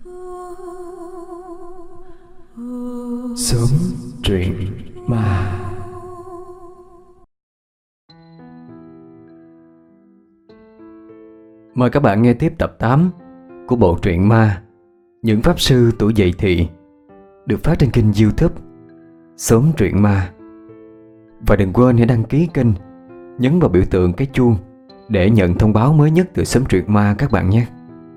Sớm truyện ma. Mời các bạn nghe tiếp tập 8 của bộ truyện ma Những Pháp Sư Tuổi Dậy Thì, được phát trên kênh YouTube Sớm Truyện Ma. Và đừng quên hãy đăng ký kênh, nhấn vào biểu tượng cái chuông để nhận thông báo mới nhất từ Sớm Truyện Ma các bạn nhé.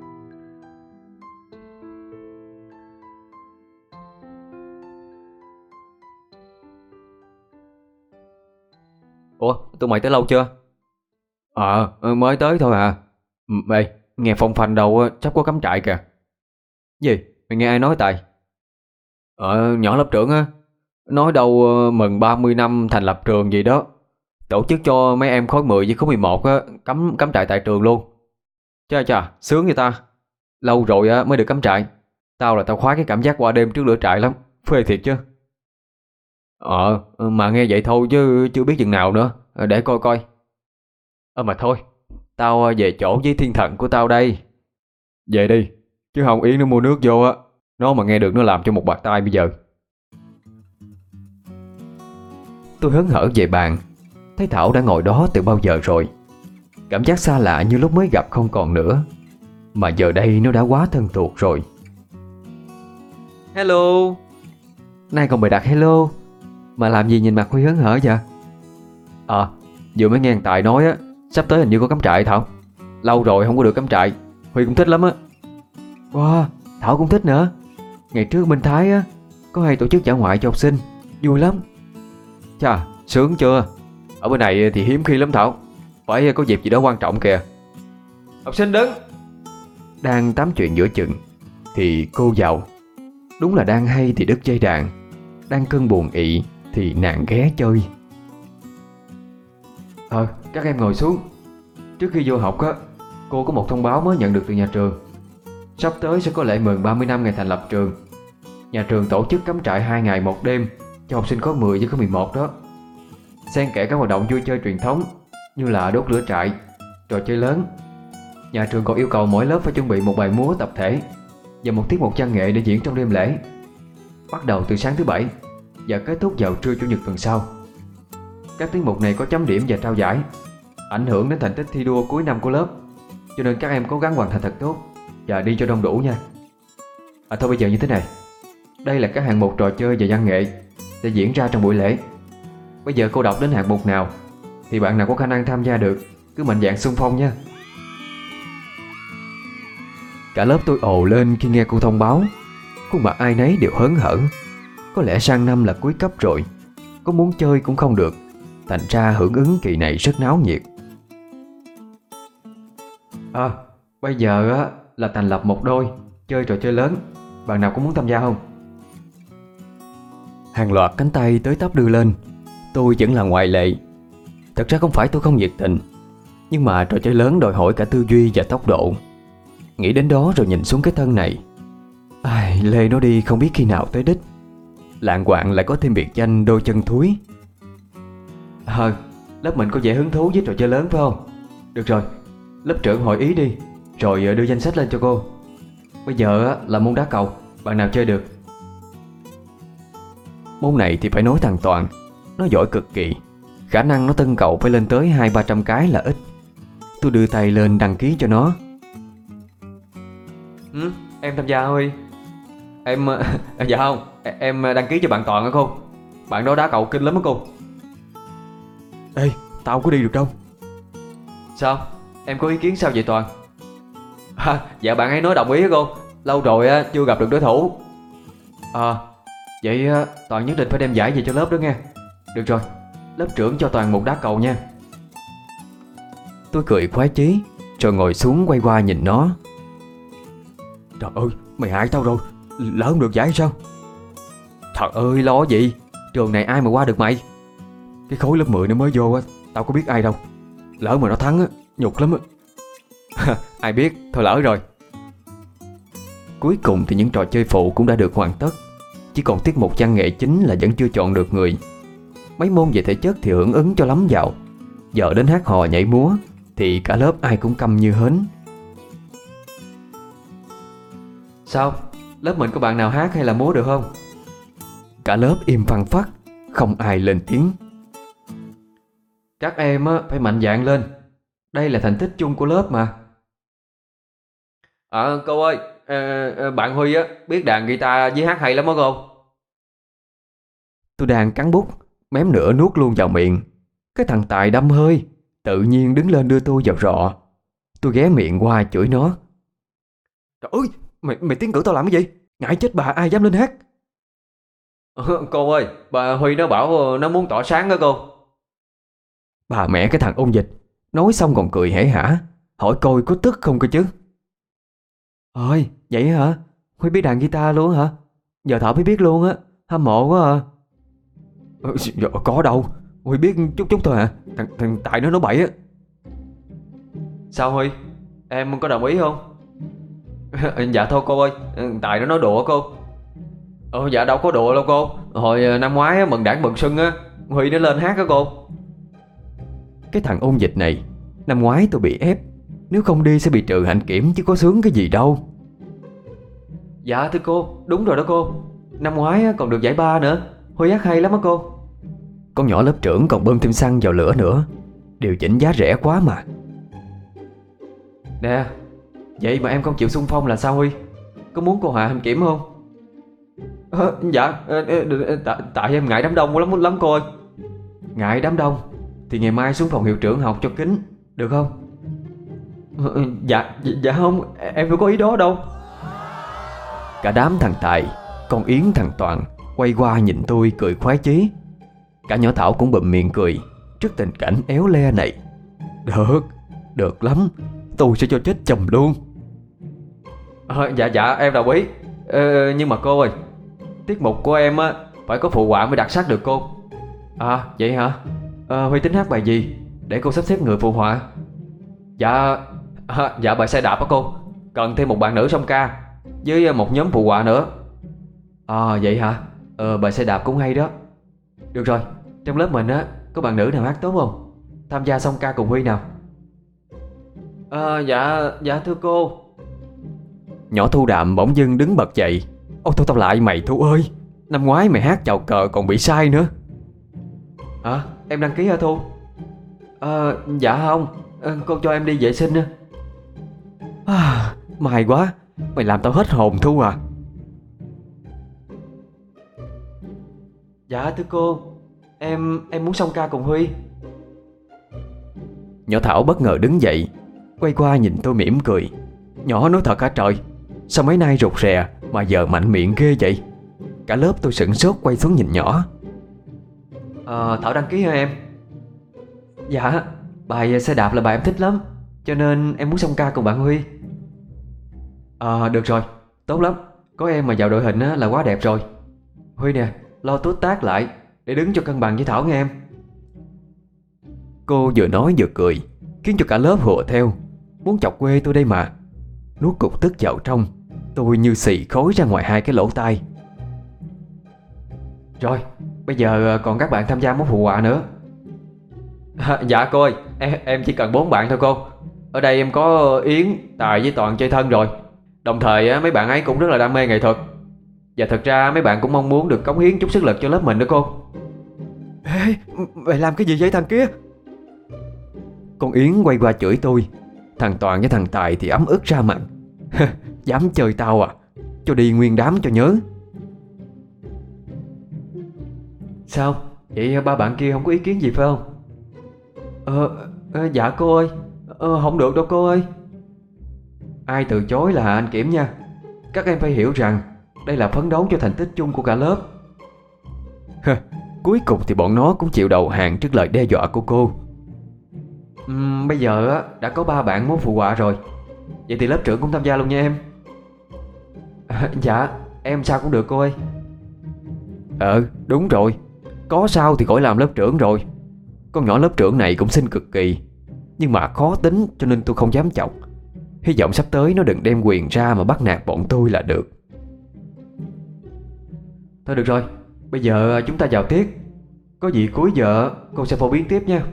Ủa, tụi mày tới lâu chưa? Mới tới thôi à. Ê, nghe phong phanh đâu á, sắp có cắm trại kìa. Gì? Mày nghe ai nói Tài? Nhỏ lớp trưởng á, nói đâu mừng 30 năm thành lập trường gì đó, tổ chức cho mấy em khối 10 với khối 11 á, cắm trại tại trường luôn. Chà, sướng vậy ta. Lâu rồi á mới được cắm trại. Tao khoái cái cảm giác qua đêm trước lửa trại lắm, phê thiệt chứ. Mà nghe vậy thôi chứ chưa biết chừng nào nữa. Để coi coi. Mà thôi, tao về chỗ với thiên thần của tao đây. Về đi, chứ Hồng Yến nó mua nước vô á, nó mà nghe được nó làm cho một bạt tai bây giờ. Tôi hớn hở về bàn, thấy Thảo đã ngồi đó từ bao giờ rồi. Cảm giác xa lạ như lúc mới gặp không còn nữa, mà giờ đây nó đã quá thân thuộc rồi. Hello. Nay còn bày đặt hello, mà làm gì nhìn mặt Huy hớn hở vậy? Vừa mới nghe Tài nói á, sắp tới hình như có cắm trại Thảo. Lâu rồi không có được cắm trại, Huy cũng thích lắm á. Wow, Thảo cũng thích nữa. Ngày trước Minh Thái á có hay tổ chức dã ngoại cho học sinh, vui lắm. Chà, sướng chưa? Ở bên này thì hiếm khi lắm Thảo, phải có dịp gì đó quan trọng kìa. Học sinh đứng. Đang tám chuyện giữa chừng thì cô vào. Đúng là đang hay thì đứt dây đàn, đang cơn buồn ị thì nàng ghé chơi. Các em ngồi xuống. Trước khi vô học á, cô có một thông báo mới nhận được từ nhà trường. Sắp tới sẽ có lễ mừng 30 năm ngày thành lập trường. Nhà trường tổ chức cắm trại 2 ngày 1 đêm cho học sinh khối 10 với khối 11 đó. Xen kẽ các hoạt động vui chơi truyền thống như là đốt lửa trại, trò chơi lớn. Nhà trường còn yêu cầu mỗi lớp phải chuẩn bị một bài múa tập thể và một tiết mục văn nghệ để diễn trong đêm lễ, bắt đầu từ sáng thứ Bảy và kết thúc vào trưa Chủ nhật tuần sau. Các tiết mục này có chấm điểm và trao giải, ảnh hưởng đến thành tích thi đua cuối năm của lớp, cho nên các em cố gắng hoàn thành thật tốt và đi cho đông đủ nha. Thôi bây giờ như thế này, đây là các hạng mục trò chơi và văn nghệ sẽ diễn ra trong buổi lễ. Bây giờ cô đọc đến hạng mục nào thì bạn nào có khả năng tham gia được cứ mạnh dạn xung phong nha. Cả lớp tôi ồ lên khi nghe cô thông báo. Khuôn mặt ai nấy đều hớn hở. Có lẽ sang năm là cuối cấp rồi, có muốn chơi cũng không được, thành ra hưởng ứng kỳ này rất náo nhiệt. Bây giờ á là thành lập một đôi chơi trò chơi lớn, bạn nào có muốn tham gia không? Hàng loạt cánh tay tới tấp đưa lên. Tôi vẫn là ngoại lệ. Thật ra không phải tôi không nhiệt tình, nhưng mà trò chơi lớn đòi hỏi cả tư duy và tốc độ. Nghĩ đến đó rồi nhìn xuống cái thân này, lê nó đi không biết khi nào tới đích. Lạng quạng lại có thêm biệt danh đôi chân thúi. Lớp mình có vẻ hứng thú với trò chơi lớn phải không? Được rồi, lớp trưởng hội ý đi, rồi đưa danh sách lên cho cô. Bây giờ là môn đá cầu, bạn nào chơi được? Môn này thì phải nói thằng Toàn, nó giỏi cực kỳ. Khả năng nó tân cầu phải lên tới 200-300 cái là ít. Tôi đưa tay lên đăng ký cho nó. Em tham gia Huy. Em... dạ không, em đăng ký cho bạn Toàn hả cô? Bạn đó đá cầu kinh lắm á cô. Ê, tao có đi được đâu. Sao? Em có ý kiến sao vậy Toàn? Dạ bạn ấy nói đồng ý á cô. Lâu rồi chưa gặp được đối thủ. Vậy Toàn nhất định phải đem giải về cho lớp đó nghe. Được rồi, lớp trưởng cho Toàn một đá cầu nha. Tôi cười khoái chí, rồi ngồi xuống quay qua nhìn nó. Trời ơi, mày hại tao rồi, lỡ không được giải sao? Trời ơi, lo gì, trường này ai mà qua được mày. Cái khối lớp 10 nó mới vô á, tao có biết ai đâu. Lỡ mà nó thắng á, nhục lắm á. Ai biết, thôi lỡ rồi. Cuối cùng thì những trò chơi phụ cũng đã được hoàn tất. Chỉ còn tiết mục văn nghệ chính là vẫn chưa chọn được người. Mấy môn về thể chất thì hưởng ứng cho lắm vào. Giờ đến hát hò nhảy múa thì cả lớp ai cũng câm như hến. Sao? Lớp mình có bạn nào hát hay là múa được không? Cả lớp im phăng phắc, không ai lên tiếng. Các em á, phải mạnh dạn lên. Đây là thành tích chung của lớp mà. Cô ơi, bạn Huy á biết đàn guitar với hát hay lắm đó cô. Tôi đang cắn bút, mém nửa nuốt luôn vào miệng. Cái thằng Tài đâm hơi, tự nhiên đứng lên đưa tôi vào rọ. Tôi ghé miệng qua chửi nó. Trời ơi, mày tiến cử tao làm cái gì? Ngại chết bà, ai dám lên hát? Cô ơi, bà Huy nó bảo nó muốn tỏa sáng đó cô. Bà mẹ cái thằng ôn dịch. Nói xong còn cười hể hả. Hỏi coi có tức không cơ chứ. Ôi, vậy hả? Huy biết đàn guitar luôn hả? Giờ Thảo mới biết luôn á. Hâm mộ quá à. Có đâu, Huy biết chút chút thôi à. Thằng Tài nó nói bậy á. Sao Huy? Em có đồng ý không? Dạ thôi cô ơi, Tài nó nói đùa cô. Dạ đâu có đùa đâu cô. Hồi năm ngoái á, mừng đảng mừng xuân á, Huy nó lên hát đó cô. Cái thằng ôn dịch này. Năm ngoái tôi bị ép, nếu không đi sẽ bị trừ hạnh kiểm chứ có sướng cái gì đâu. Dạ thưa cô, đúng rồi đó cô. Năm ngoái á, còn được giải ba nữa. Huy hát hay lắm á cô. Con nhỏ lớp trưởng còn bơm thêm xăng vào lửa nữa. Điều chỉnh giá rẻ quá mà. Nè, vậy mà em không chịu xung phong là sao Huy? Có muốn cô hạ hạnh kiểm không? Dạ, tại em ngại đám đông lắm lắm cô ơi. Ngại đám đông thì ngày mai xuống phòng hiệu trưởng học cho kín, được không? Dạ không, em đâu có ý đó đâu. Cả đám thằng Tài, con Yến, thằng Toàn quay qua nhìn tôi cười khoái chí. Cả nhỏ Thảo cũng bụm miệng cười trước tình cảnh éo le này. Được lắm, tôi sẽ cho chết chùm luôn. Dạ em đồng ý. Nhưng mà cô ơi, tiết mục của em á phải có phụ họa mới đặc sắc được cô. Vậy hả? Huy tính hát bài gì để cô sắp xếp người phụ họa? Dạ bài xe đạp á cô. Cần thêm một bạn nữ song ca với một nhóm phụ họa nữa. Vậy hả? Bài xe đạp cũng hay đó. Được rồi, trong lớp mình á có bạn nữ nào hát tốt không? Tham gia song ca cùng Huy nào. Dạ thưa cô. Nhỏ Thu Đạm bỗng dưng đứng bật dậy. Thôi tao lại mày Thu ơi. Năm ngoái mày hát chào cờ còn bị sai nữa. Em đăng ký hả Thu? Dạ không. Cô cho em đi vệ sinh. May quá. Mày làm tao hết hồn Thu à. Dạ thưa cô, em muốn song ca cùng Huy. Nhỏ Thảo bất ngờ đứng dậy, quay qua nhìn tôi mỉm cười. Nhỏ nói thật hả trời? Sao mấy nay rụt rè mà giờ mạnh miệng ghê vậy? Cả lớp tôi sửng sốt quay xuống nhìn nhỏ. Thảo đăng ký hả em? Dạ, bài xe đạp là bài em thích lắm, cho nên em muốn song ca cùng bạn Huy. Được rồi, tốt lắm. Có em mà vào đội hình á, là quá đẹp rồi. Huy nè, lo tút tác lại để đứng cho cân bằng với Thảo nghe em. Cô vừa nói vừa cười, khiến cho cả lớp hùa theo. Muốn chọc quê tôi đây mà. Nuốt cục tức vào trong, tôi như xì khói ra ngoài hai cái lỗ tai. Rồi, bây giờ còn các bạn tham gia mốt phụ họa nữa. Dạ cô ơi, em chỉ cần 4 bạn thôi cô. Ở đây em có Yến, Tài với Toàn chơi thân rồi. Đồng thời mấy bạn ấy cũng rất là đam mê nghệ thuật. Và thật ra mấy bạn cũng mong muốn được cống hiến chút sức lực cho lớp mình nữa cô. Ê, mày làm cái gì vậy thằng kia? Con Yến quay qua chửi tôi. Thằng Toàn với thằng Tài thì ấm ức ra mặt. Dám chơi tao à? Cho đi nguyên đám cho nhớ. Sao? Vậy ba bạn kia không có ý kiến gì phải không? Dạ cô ơi. Không được đâu cô ơi. Ai từ chối là hạ anh kiểm nha. Các em phải hiểu rằng đây là phấn đấu cho thành tích chung của cả lớp. Cuối cùng thì bọn nó cũng chịu đầu hàng trước lời đe dọa của cô. Bây giờ đã có 3 bạn muốn phụ họa rồi. Vậy thì lớp trưởng cũng tham gia luôn nha em. Dạ, em sao cũng được cô ơi. Đúng rồi. Có sao thì khỏi làm lớp trưởng rồi. Con nhỏ lớp trưởng này cũng xinh cực kỳ, nhưng mà khó tính cho nên tôi không dám chọc. Hy vọng sắp tới nó đừng đem quyền ra mà bắt nạt bọn tôi là được. Thôi được rồi, bây giờ chúng ta vào tiết. Có gì cuối giờ cô sẽ phổ biến tiếp nha.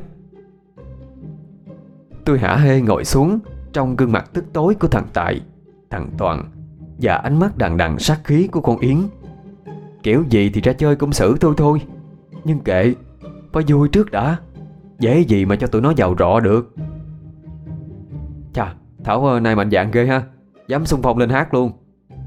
Tôi hả hê ngồi xuống trong gương mặt tức tối của thằng Tài, thằng Toàn và ánh mắt đằng đằng sát khí của con Yến. Kiểu gì thì ra chơi cũng xử tôi thôi, nhưng kệ, phải vui trước đã. Dễ gì mà cho tụi nó giàu rọ được. Chà, Thảo nay mạnh dạn ghê ha, dám xung phong lên hát luôn.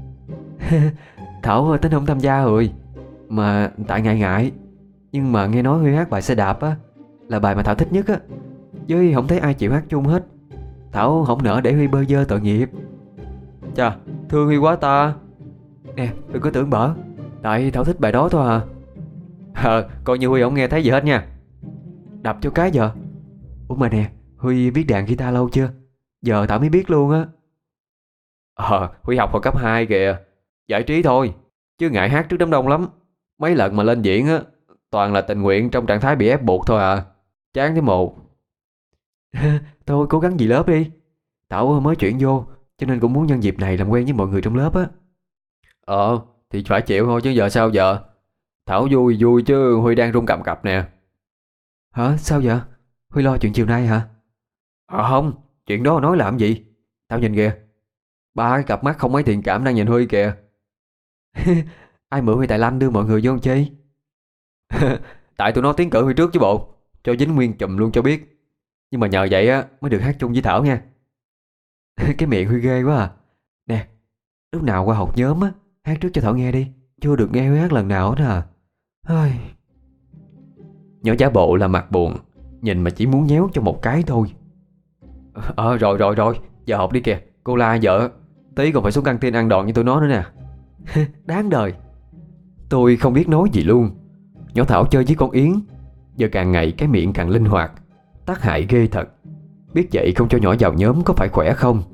Thảo tính không tham gia rồi, mà tại ngại ngại. Nhưng mà nghe nói Huy hát bài xe đạp á là bài mà Thảo thích nhất á, với không thấy ai chịu hát chung hết. Thảo không nỡ để Huy bơ vơ tội nghiệp. Chà, thương Huy quá ta. Nè, đừng có tưởng bở, tại Thảo thích bài đó thôi à. Coi như Huy không nghe thấy gì hết nha. Đập cho cái giờ. Ủa mà nè, Huy biết đàn guitar lâu chưa? Giờ Thảo mới biết luôn á. Huy học hồi cấp 2 kìa. Giải trí thôi, chứ ngại hát trước đám đông lắm. Mấy lần mà lên diễn á, toàn là tình nguyện trong trạng thái bị ép buộc thôi à. Chán thế một. Thôi cố gắng gì lớp đi. Thảo mới chuyển vô, cho nên cũng muốn nhân dịp này làm quen với mọi người trong lớp á. Thì phải chịu thôi chứ giờ sao giờ. Thảo vui vui chứ Huy đang run cầm cập nè. Hả, sao vậy? Huy lo chuyện chiều nay hả? Không, chuyện đó nói làm gì. Tao nhìn kìa, ba cái cặp mắt không mấy thiện cảm đang nhìn Huy kìa. Ai mượn Huy Tài Lanh đưa mọi người vô chơi? Tại tụi nó tiến cử Huy trước chứ bộ, cho dính nguyên chùm luôn cho biết. Nhưng mà nhờ vậy á mới được hát chung với Thảo nha. Cái miệng Huy ghê quá à. Nè, lúc nào qua học nhóm á, hát trước cho Thảo nghe đi. Chưa được nghe Huy hát lần nào hết à. Nhỏ giả bộ là mặt buồn, nhìn mà chỉ muốn nhéo cho một cái thôi. Rồi, giờ học đi kìa. Cô la vợ, tí còn phải xuống căng tin ăn đòn như tụi nó nữa nè. Đáng đời. Tôi không biết nói gì luôn. Nhỏ Thảo chơi với con Yến, giờ càng ngày cái miệng càng linh hoạt, tác hại ghê thật. Biết vậy không cho nhỏ vào nhóm có phải khỏe không?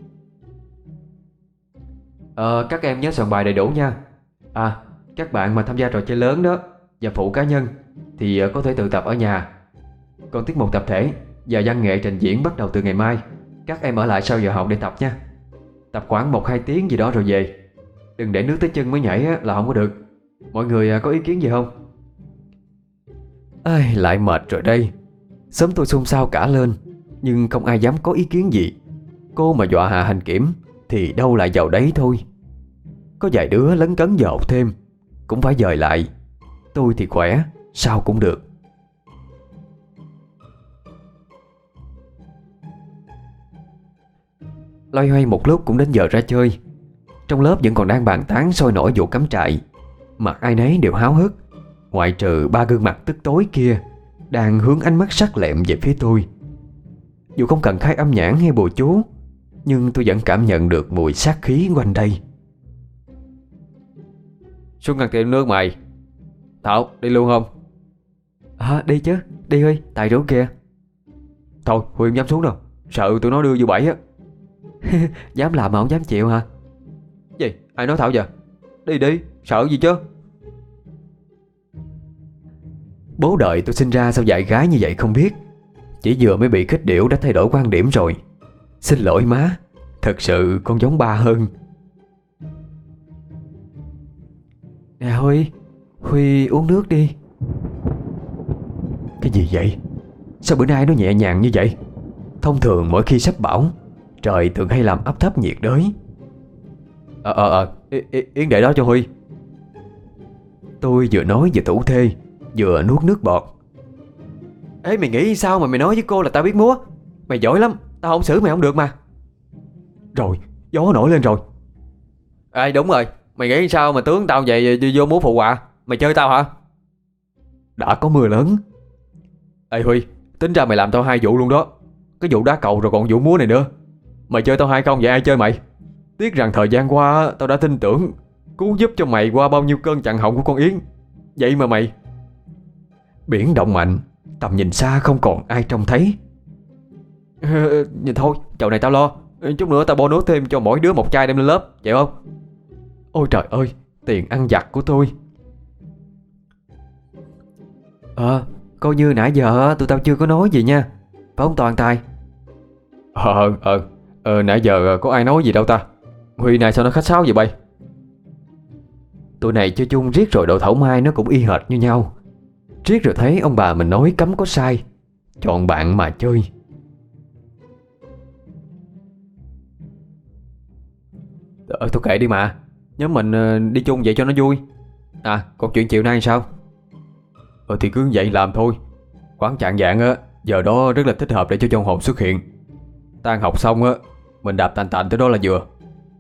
Các em nhớ soạn bài đầy đủ nha. Các bạn mà tham gia trò chơi lớn đó và phụ cá nhân thì có thể tự tập ở nhà. Còn tiết mục tập thể và văn nghệ trình diễn bắt đầu từ ngày mai. Các em ở lại sau giờ học để tập nha. Tập khoảng 1-2 tiếng gì đó rồi về. Đừng để nước tới chân mới nhảy là không có được. Mọi người có ý kiến gì không? Lại mệt rồi đây. Sớm tôi xôn xao cả lên, nhưng không ai dám có ý kiến gì. Cô mà dọa hạ hành kiểm thì đâu lại vào đấy thôi. Có vài đứa lấn cấn giờ học thêm cũng phải dời lại. Tôi thì khỏe, sao cũng được. Loay hoay một lúc cũng đến giờ ra chơi. Trong lớp vẫn còn đang bàn tán sôi nổi vụ cắm trại. Mặt ai nấy đều háo hức, ngoại trừ ba gương mặt tức tối kia đang hướng ánh mắt sắc lẹm về phía tôi. Dù không cần khai âm nhãn hay bùa chú, nhưng tôi vẫn cảm nhận được mùi sát khí quanh đây. Xuống ngăn tiệm nước mày. Thảo, đi luôn không? Đi chứ, đi Huy, Tài rủ kìa. Thôi, Huy không dám xuống đâu, sợ tụi nó đưa vô bẫy á. Dám làm mà không dám chịu hả? Gì, ai nói Thảo giờ? Đi đi, sợ gì chứ? Bố đợi tôi sinh ra sao dạy gái như vậy không biết. Chỉ vừa mới bị khích điểu đã thay đổi quan điểm rồi. Xin lỗi má, thật sự con giống ba hơn. Nè Huy uống nước đi. Cái gì vậy? Sao bữa nay nó nhẹ nhàng như vậy? Thông thường mỗi khi sắp bão, trời thường hay làm áp thấp nhiệt đới. Yến để đó cho Huy. Tôi vừa nói vừa thủ thê, vừa nuốt nước bọt. Ê, mày nghĩ sao mà mày nói với cô là tao biết múa? Mày giỏi lắm, tao không xử mày không được mà. Rồi, gió nổi lên rồi. Đúng rồi, mày nghĩ sao mà tướng tao vậy vô múa phụ họa? Mày chơi tao hả? Đã có mưa lớn. Ê Huy, tính ra mày làm tao 2 vụ luôn đó. Cái vụ đá cầu rồi còn vụ múa này nữa. Mày chơi tao hay không vậy ai chơi mày? Tiếc rằng thời gian qua tao đã tin tưởng, cứu giúp cho mày qua bao nhiêu cơn chặn họng của con Yến. Vậy mà mày... Biển động mạnh, tầm nhìn xa không còn ai trông thấy. Thôi, chậu này tao lo. Chút nữa tao bo nước thêm cho mỗi đứa một chai đem lên lớp, vậy không? Ôi trời ơi, tiền ăn vặt của tôi. Coi như nãy giờ tụi tao chưa có nói gì nha, phải không Toàn Tài? Nãy giờ có ai nói gì đâu ta. Huy này sao nó khách sáo vậy bay? Tụi này chơi chung riết rồi độ Thảo Mai nó cũng y hệt như nhau. Riết rồi thấy ông bà mình nói cấm có sai, chọn bạn mà chơi. Tôi kệ đi mà, Nhóm mình đi chung vậy cho nó vui. À còn chuyện chiều nay sao? Thì cứ vậy làm thôi. Quán chạng vạng á, giờ đó rất là thích hợp để cho trong hồn xuất hiện. Tan học xong á, mình đạp tành tành tới đó là vừa.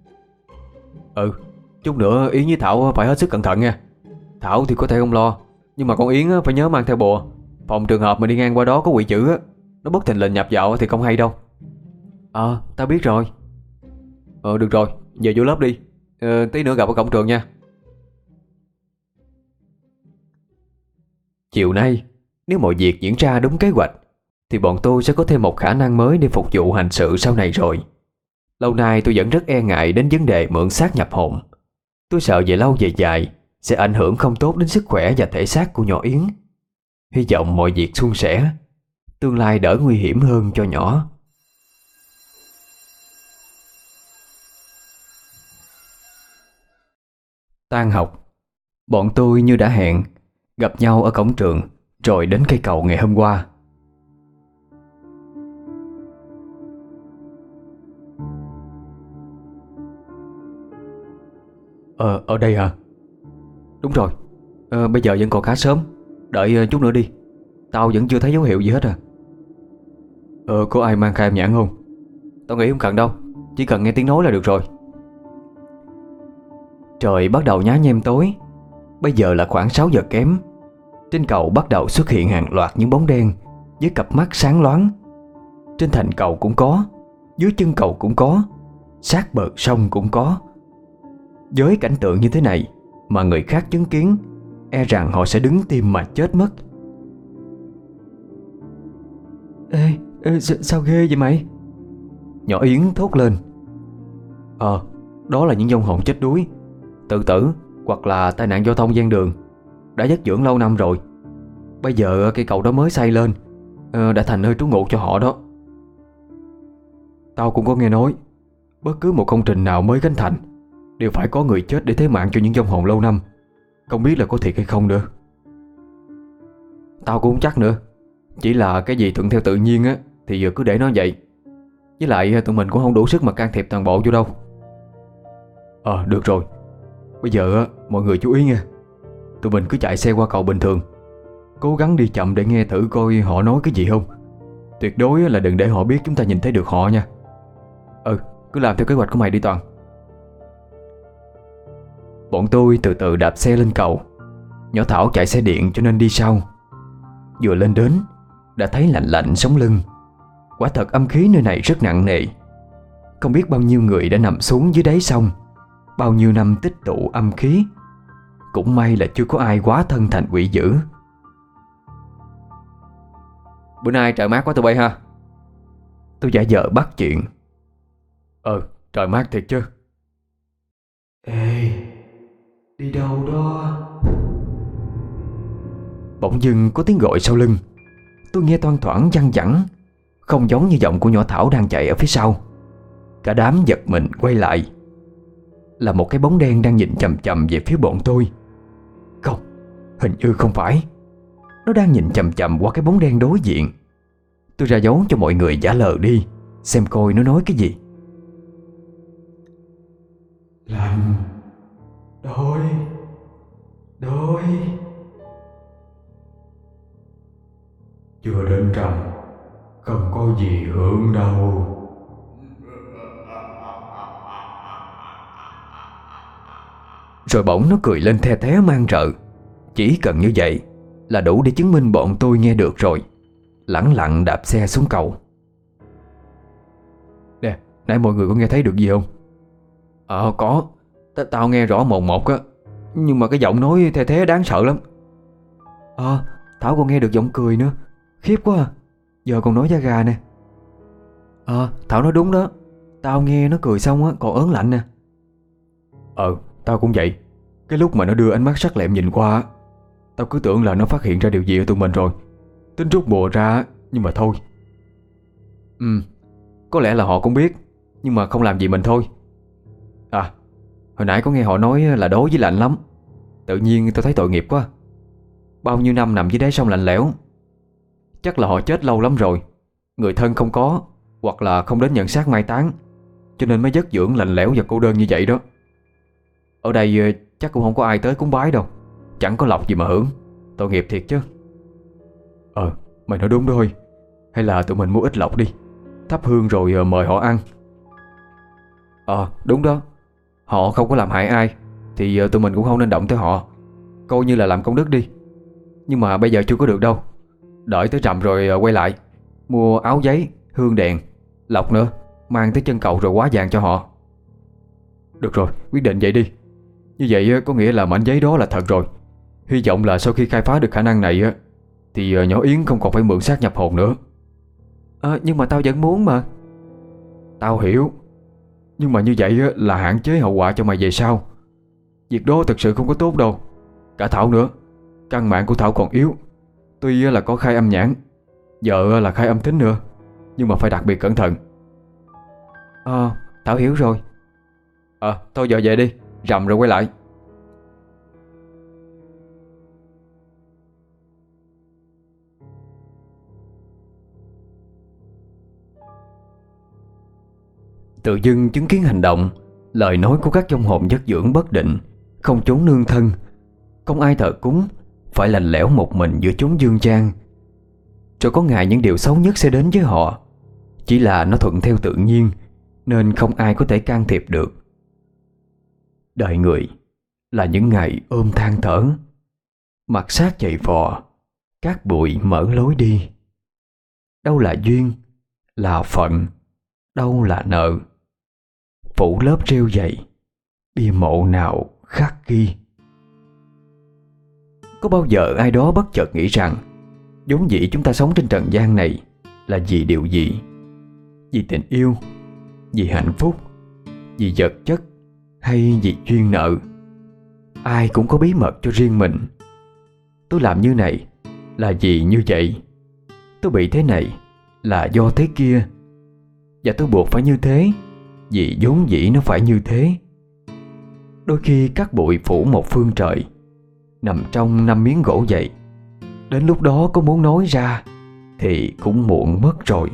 Chút nữa Yến với Thảo phải hết sức cẩn thận nha. Thảo thì có thể không lo, nhưng mà con Yến á, phải nhớ mang theo bùa, phòng trường hợp mình đi ngang qua đó có quỷ dữ á, nó bất thình lình nhập vào thì không hay đâu. Tao biết rồi. Được rồi, giờ vô lớp đi. Tí nữa gặp ở cổng trường nha. Chiều nay, nếu mọi việc diễn ra đúng kế hoạch thì bọn tôi sẽ có thêm một khả năng mới để phục vụ hành sự sau này rồi. Lâu nay tôi vẫn rất e ngại đến vấn đề mượn xác nhập hồn. Tôi sợ về lâu về dài sẽ ảnh hưởng không tốt đến sức khỏe và thể xác của nhỏ Yến. Hy vọng mọi việc suôn sẻ, tương lai đỡ nguy hiểm hơn cho nhỏ. Tan học, bọn tôi như đã hẹn gặp nhau ở cổng trường rồi đến cây cầu ngày hôm qua. Ở đây hả? Đúng rồi. Bây giờ vẫn còn khá sớm, đợi chút nữa đi. Tao vẫn chưa thấy dấu hiệu gì hết à. Có ai mang khai âm nhãn không? Tao nghĩ không cần đâu, chỉ cần nghe tiếng nói là được rồi. Trời bắt đầu nhá nhem tối. Bây giờ là khoảng 6 giờ kém. Trên cầu bắt đầu xuất hiện hàng loạt những bóng đen với cặp mắt sáng loáng. Trên thành cầu cũng có, dưới chân cầu cũng có, sát bờ sông cũng có. Với cảnh tượng như thế này mà người khác chứng kiến, e rằng họ sẽ đứng tim mà chết mất. Sao ghê vậy mày? Nhỏ Yến thốt lên. Đó là những vong hồn chết đuối, tự tử hoặc là tai nạn giao thông ven đường, đã dất dưỡng lâu năm rồi. Bây giờ cây cầu đó mới xây lên, đã thành nơi trú ngụ cho họ đó. Tao cũng có nghe nói bất cứ một công trình nào mới khánh thành đều phải có người chết để thế mạng cho những vong hồn lâu năm. Không biết là có thiệt hay không nữa. Tao cũng không chắc nữa. Chỉ là cái gì thuận theo tự nhiên á thì giờ cứ để nó vậy. Với lại tụi mình cũng không đủ sức mà can thiệp toàn bộ vô đâu. Được rồi. Bây giờ mọi người chú ý nha. Tụi mình cứ chạy xe qua cầu bình thường, cố gắng đi chậm để nghe thử coi họ nói cái gì không. Tuyệt đối là đừng để họ biết chúng ta nhìn thấy được họ nha. Cứ làm theo kế hoạch của mày đi Toàn. Bọn tôi từ từ đạp xe lên cầu. Nhỏ Thảo chạy xe điện cho nên đi sau. Vừa lên đến đã thấy lạnh lạnh sống lưng. Quả thật âm khí nơi này rất nặng nề. Không biết bao nhiêu người đã nằm xuống dưới đáy sông, bao nhiêu năm tích tụ âm khí. Cũng may là chưa có ai quá thân thành quỷ dữ. Bữa nay trời mát quá tụi bay ha. Tôi giả vờ bắt chuyện. Trời mát thiệt chứ. Ê, đi đâu đó? Bỗng dưng có tiếng gọi sau lưng. Tôi nghe toang thoảng văng vẳng, không giống như giọng của nhỏ Thảo đang chạy ở phía sau. Cả đám giật mình quay lại. Là một cái bóng đen đang nhìn chằm chằm về phía bọn tôi. Không, hình như không phải. Nó đang nhìn chằm chằm qua cái bóng đen đối diện. Tôi ra dấu cho mọi người giả lờ đi, xem coi nó nói cái gì. Lạnh. Đôi chưa đến trăm, không có gì hưởng đâu. Rồi bỗng nó cười lên the thé mang rợ. Chỉ cần như vậy là đủ để chứng minh bọn tôi nghe được rồi. Lẳng lặng đạp xe xuống cầu. Nè, nãy mọi người có nghe thấy được gì không? Có. Tao nghe rõ mồn một á. Nhưng mà cái giọng nói the thé đáng sợ lắm. Thảo còn nghe được giọng cười nữa. Khiếp quá à. Giờ còn nói da gà nè. Thảo nói đúng đó. Tao nghe nó cười xong á còn ớn lạnh nè. Tao cũng vậy. Cái lúc mà nó đưa ánh mắt sắc lẹm nhìn qua, tao cứ tưởng là nó phát hiện ra điều gì ở tụi mình rồi, tính rút bùa ra. Nhưng mà thôi. Có lẽ là họ cũng biết, nhưng mà không làm gì mình thôi. Hồi nãy có nghe họ nói là đói với lạnh lắm. Tự nhiên tôi thấy tội nghiệp quá. Bao nhiêu năm nằm dưới đáy sông lạnh lẽo. Chắc là họ chết lâu lắm rồi, người thân không có, hoặc là không đến nhận xác mai táng, cho nên mới dất dưỡng lạnh lẽo và cô đơn như vậy đó. Ở đây chắc cũng không có ai tới cúng bái đâu. Chẳng có lộc gì mà hưởng. Tội nghiệp thiệt chứ. Mày nói đúng thôi. Hay là tụi mình mua ít lộc đi, thắp hương rồi mời họ ăn. Đúng đó. Họ không có làm hại ai thì tụi mình cũng không nên động tới họ. Coi như là làm công đức đi. Nhưng mà bây giờ chưa có được đâu. Đợi tới rằm rồi quay lại mua áo giấy, hương đèn, lộc nữa, mang tới chân cầu rồi hóa vàng cho họ. Được rồi, quyết định vậy đi. Như vậy có nghĩa là mảnh giấy đó là thật rồi. Hy vọng là sau khi khai phá được khả năng này thì nhỏ Yến không còn phải mượn xác nhập hồn nữa. Nhưng mà tao vẫn muốn mà. Tao hiểu. Nhưng mà như vậy là hạn chế hậu quả cho mày về sau. Việc đó thật sự không có tốt đâu. Cả Thảo nữa. Căn mạng của Thảo còn yếu. Tuy là có khai âm nhãn, vợ là khai âm tính nữa, nhưng mà phải đặc biệt cẩn thận. Thảo hiểu rồi. Thôi giờ về đi, rằm rồi quay lại. Tự dưng chứng kiến hành động, lời nói của các vong hồn dất dưỡng bất định, không chốn nương thân, không ai thờ cúng, phải lạnh lẽo một mình giữa chốn dương gian. Rồi có ngày những điều xấu nhất sẽ đến với họ. Chỉ là nó thuận theo tự nhiên, nên không ai có thể can thiệp được. Đời người là những ngày ôm than thở, mặt xác chạy vò, cát bụi mở lối đi. Đâu là duyên, là phận, đâu là nợ. Phủ lớp rêu dày, bia mộ nào khắc ghi. Có bao giờ ai đó bất chợt nghĩ rằng vốn dĩ chúng ta sống trên trần gian này là vì điều gì? Vì tình yêu, vì hạnh phúc, vì vật chất, hay vì duyên nợ? Ai cũng có bí mật cho riêng mình. Tôi làm như này là vì như vậy. Tôi bị thế này là do thế kia. Và tôi buộc phải như thế vì vốn dĩ nó phải như thế. Đôi khi cát bụi phủ một phương trời, nằm trong 5 miếng gỗ vậy. Đến lúc đó có muốn nói ra thì cũng muộn mất rồi.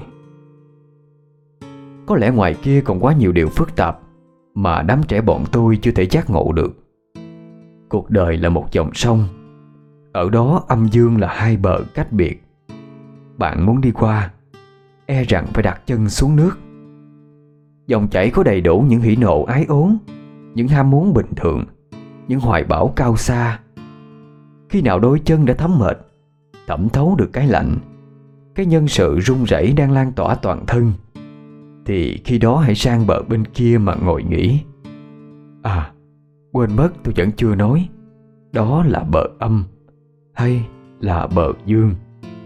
Có lẽ ngoài kia còn quá nhiều điều phức tạp mà đám trẻ bọn tôi chưa thể giác ngộ được. Cuộc đời là một dòng sông, ở đó âm dương là hai bờ cách biệt. Bạn muốn đi qua, e rằng phải đặt chân xuống nước. Dòng chảy có đầy đủ những hỉ nộ ái ố, những ham muốn bình thường, những hoài bão cao xa. Khi nào đôi chân đã thấm mệt, thẩm thấu được cái lạnh, cái nhân sự run rẩy đang lan tỏa toàn thân, thì khi đó hãy sang bờ bên kia mà ngồi nghỉ. Quên mất tôi vẫn chưa nói, đó là bờ âm hay là bờ dương.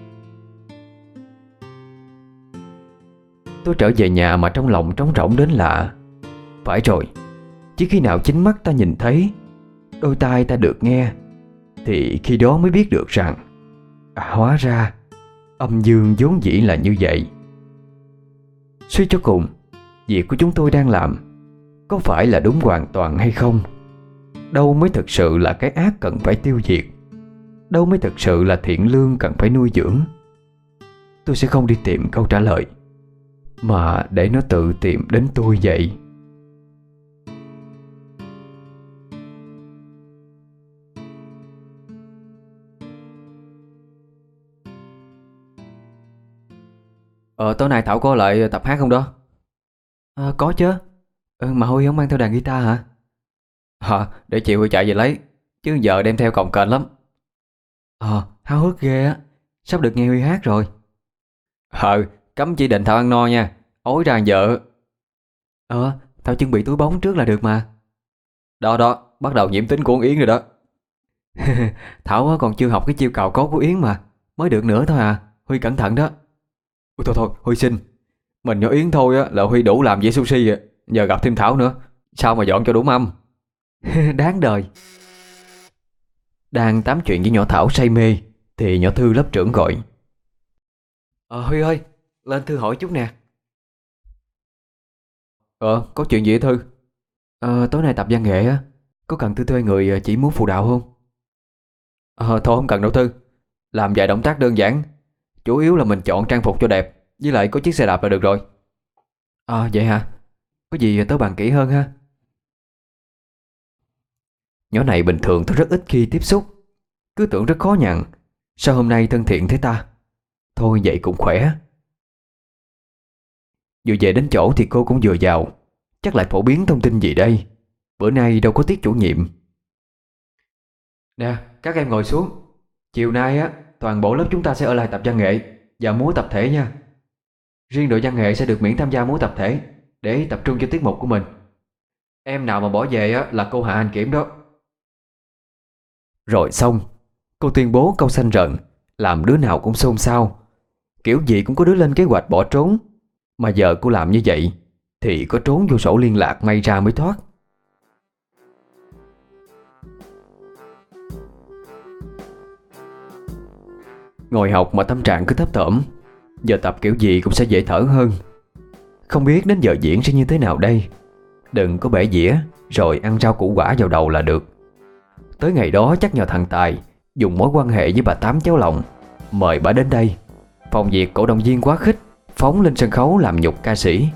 Tôi trở về nhà mà trong lòng trống rỗng đến lạ. Phải rồi, chỉ khi nào chính mắt ta nhìn thấy, đôi tai ta được nghe, thì khi đó mới biết được rằng hóa ra âm dương vốn dĩ là như vậy. Suy cho cùng, việc của chúng tôi đang làm có phải là đúng hoàn toàn hay không? Đâu mới thực sự là cái ác cần phải tiêu diệt? Đâu mới thực sự là thiện lương cần phải nuôi dưỡng? Tôi sẽ không đi tìm câu trả lời, mà để nó tự tìm đến tôi vậy. Tối nay Thảo có lại tập hát không đó? Có chứ. Mà Huy không mang theo đàn guitar hả? Để chiều Huy chạy về lấy, chứ giờ đem theo cồng kềnh lắm. Háo hức ghê á. Sắp được nghe Huy hát rồi. Cấm chỉ định Thảo ăn no nha, ối ra vợ. Tao chuẩn bị túi bóng trước là được mà. Đó, bắt đầu nhiễm tính của con Yến rồi đó. Thảo còn chưa học cái chiêu cào cốt của Yến mà, mới được nữa thôi à. Huy cẩn thận đó. Thôi, Huy xin. Mình nhỏ Yến thôi á là Huy đủ làm dĩa sushi rồi. Giờ gặp thêm Thảo nữa, sao mà dọn cho đủ mâm. Đáng đời. Đang tám chuyện với nhỏ Thảo say mê thì nhỏ Thư lớp trưởng gọi. Huy ơi, lên Thư hỏi chút nè. Có chuyện gì vậy Thư? Tối nay tập văn nghệ á, có cần Thư thuê người chỉ muốn phụ đạo không? Thôi không cần đâu Thư. Làm vài động tác đơn giản, chủ yếu là mình chọn trang phục cho đẹp, với lại có chiếc xe đạp là được rồi. Vậy hả? Có gì tớ bàn kỹ hơn ha. Nhỏ này bình thường tôi rất ít khi tiếp xúc, cứ tưởng rất khó nhằn. Sao hôm nay thân thiện thế ta? Thôi vậy cũng khỏe. Vừa về đến chỗ thì cô cũng vừa vào. Chắc lại phổ biến thông tin gì đây? Bữa nay đâu có tiết chủ nhiệm. Nè, các em ngồi xuống. Chiều nay á, toàn bộ lớp chúng ta sẽ ở lại tập văn nghệ và múa tập thể nha. Riêng đội văn nghệ sẽ được miễn tham gia múa tập thể để tập trung cho tiết mục của mình. Em nào mà bỏ về á là cô hạ hành kiểm đó. Rồi xong, cô tuyên bố câu xanh rợn, làm đứa nào cũng xôn xao. Kiểu gì cũng có đứa lên kế hoạch bỏ trốn. Mà giờ cô làm như vậy thì có trốn vô sổ liên lạc may ra mới thoát. Ngồi học mà tâm trạng cứ thấp thỏm. Giờ tập kiểu gì cũng sẽ dễ thở hơn. Không biết đến giờ diễn sẽ như thế nào đây. Đừng có bẻ dĩa rồi ăn rau củ quả vào đầu là được. Tới ngày đó chắc nhờ thằng Tài dùng mối quan hệ với bà Tám cháu lòng, mời bà đến đây. Phòng việc cổ động viên quá khích, phóng lên sân khấu làm nhục ca sĩ.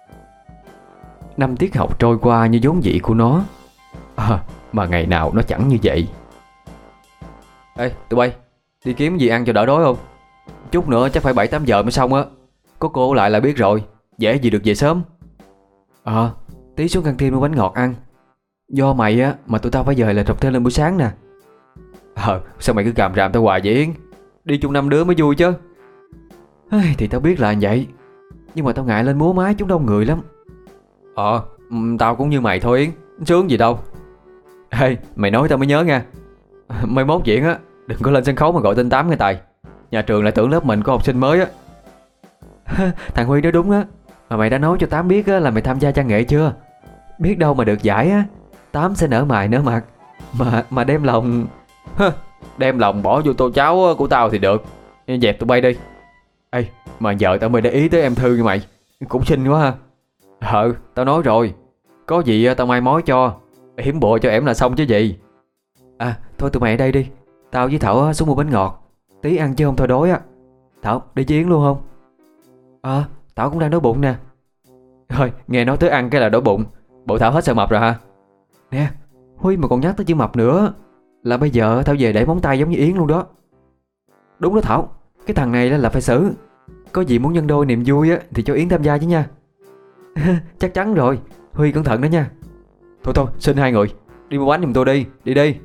5 tiết học trôi qua như vốn dĩ của nó. Mà ngày nào nó chẳng như vậy. Ê tụi bay, đi kiếm gì ăn cho đỡ đói không? Chút nữa chắc phải 7-8 giờ mới xong á. Có cô lại là biết rồi, dễ gì được về sớm. Tí xuống căng tin mua bánh ngọt ăn. Do mày á mà tụi tao phải dời là trọc thêm lên buổi sáng nè. Sao mày cứ càm ràm tao hoài vậy Yến? Đi chung 5 đứa mới vui chứ. Thì tao biết là vậy, nhưng mà tao ngại lên múa mái chúng đông người lắm. Tao cũng như mày thôi Yến, sướng gì đâu. Ê, mày nói tao mới nhớ nha. Mai mốt diễn á, đừng có lên sân khấu mà gọi tên Tám nghe Tài. Nhà trường lại tưởng lớp mình có học sinh mới á. Thằng Huy nói đúng á. Mà mày đã nói cho Tám biết á là mày tham gia văn nghệ chưa? Biết đâu mà được giải á, Tám sẽ nở mày nở mặt. Mà đem lòng. Đem lòng bỏ vô tô cháo của tao thì được. Dẹp tụi bay đi. Ê, mà giờ tao mới để ý tới em Thư như mày. Cũng xinh quá ha. Tao nói rồi, có gì tao mai mối cho. Hiểm bộ cho em là xong chứ gì. Thôi tụi mày ở đây đi. Tao với Thảo xuống mua bánh ngọt. Tí ăn chứ không thôi đói á. Thảo, đi chiến luôn không? Thảo cũng đang đói bụng nè. Thôi, nghe nói tới ăn cái là đói bụng. Bộ Thảo hết sợ mập rồi hả? Nè, Huy mà còn nhắc tới chữ mập nữa là bây giờ tao về để móng tay giống như Yến luôn đó. Đúng đó Thảo, cái thằng này là phải xử. Có gì muốn nhân đôi niềm vui á thì cho Yến tham gia chứ nha. Chắc chắn rồi, Huy cẩn thận đó nha. Thôi, xin hai người đi mua bánh giùm tôi đi, đi đi.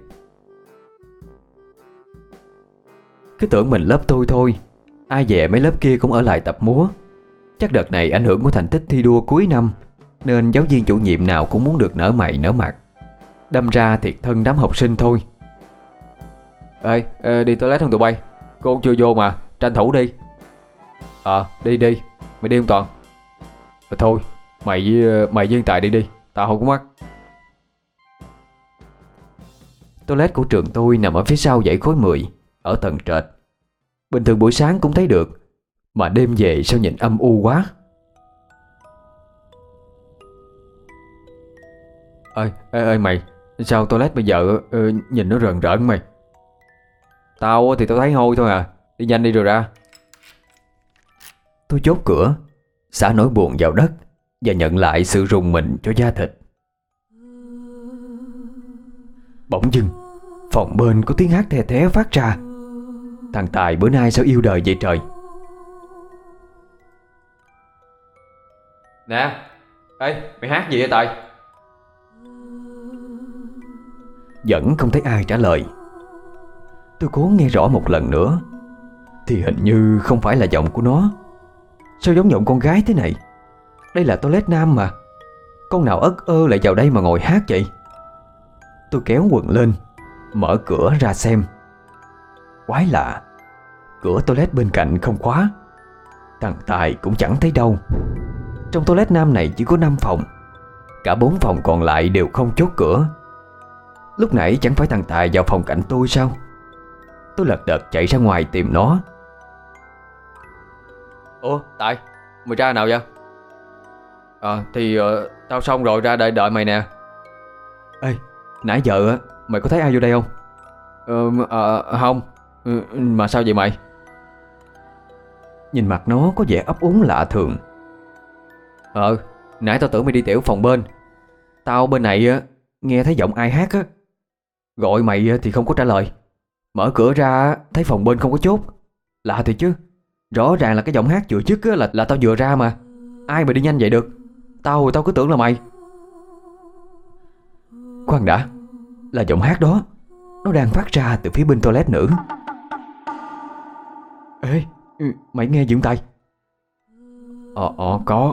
Cứ tưởng mình lớp tôi thôi, ai dè mấy lớp kia cũng ở lại tập múa. Chắc đợt này ảnh hưởng của thành tích thi đua cuối năm, nên giáo viên chủ nhiệm nào cũng muốn được nở mày nở mặt. Đâm ra thiệt thân đám học sinh thôi. Đi toilet không tụi bay? Cô cũng chưa vô mà, tranh thủ đi. Đi, mày đi không Toàn? Thôi, mày với Tài đi, tao không có mắc. Toilet của trường tôi nằm ở phía sau dãy khối 10, ở tầng trệt. Bình thường buổi sáng cũng thấy được, mà đêm về sao nhìn âm u quá. Ê mày, sao toilet bây giờ nhìn nó rợn rợn mày? Tao thì tao thấy hôi thôi à, đi nhanh đi rồi ra. Tôi chốt cửa, xả nỗi buồn vào đất và nhận lại sự rùng mình cho da thịt. Bỗng dưng, phòng bên có tiếng hát the thé phát ra. Thằng Tài bữa nay sao yêu đời vậy trời? Nè, mày hát gì vậy Tài? Vẫn không thấy ai trả lời. Tôi cố nghe rõ một lần nữa thì hình như không phải là giọng của nó. Sao giống giọng con gái thế này? Đây là toilet nam mà. Con nào ất ơ lại vào đây mà ngồi hát vậy? Tôi kéo quần lên, mở cửa ra xem. Quái lạ, cửa toilet bên cạnh không khóa. Thằng Tài cũng chẳng thấy đâu. Trong toilet nam này chỉ có 5 phòng. Cả 4 phòng còn lại đều không chốt cửa. Lúc nãy chẳng phải thằng Tài vào phòng cạnh tôi sao? Tôi lật đật chạy ra ngoài tìm nó. Tài, mày ra nào vậy? Tao xong rồi, ra đợi mày nè. Nãy giờ mày có thấy ai vô đây không? Không. Mà sao vậy mày? Nhìn mặt nó có vẻ ấp úng lạ thường. Nãy tao tưởng mày đi tiểu phòng bên. Tao bên này nghe thấy giọng ai hát á. Gọi mày thì không có trả lời. Mở cửa ra thấy phòng bên không có chốt. Lạ thiệt chứ. Rõ ràng là cái giọng hát vừa trước là tao vừa ra mà. Ai mà đi nhanh vậy được. Tao cứ tưởng là mày. Khoan đã. Là giọng hát đó, nó đang phát ra từ phía bên toilet nữ. Ê, mày nghe gì không tay? Có.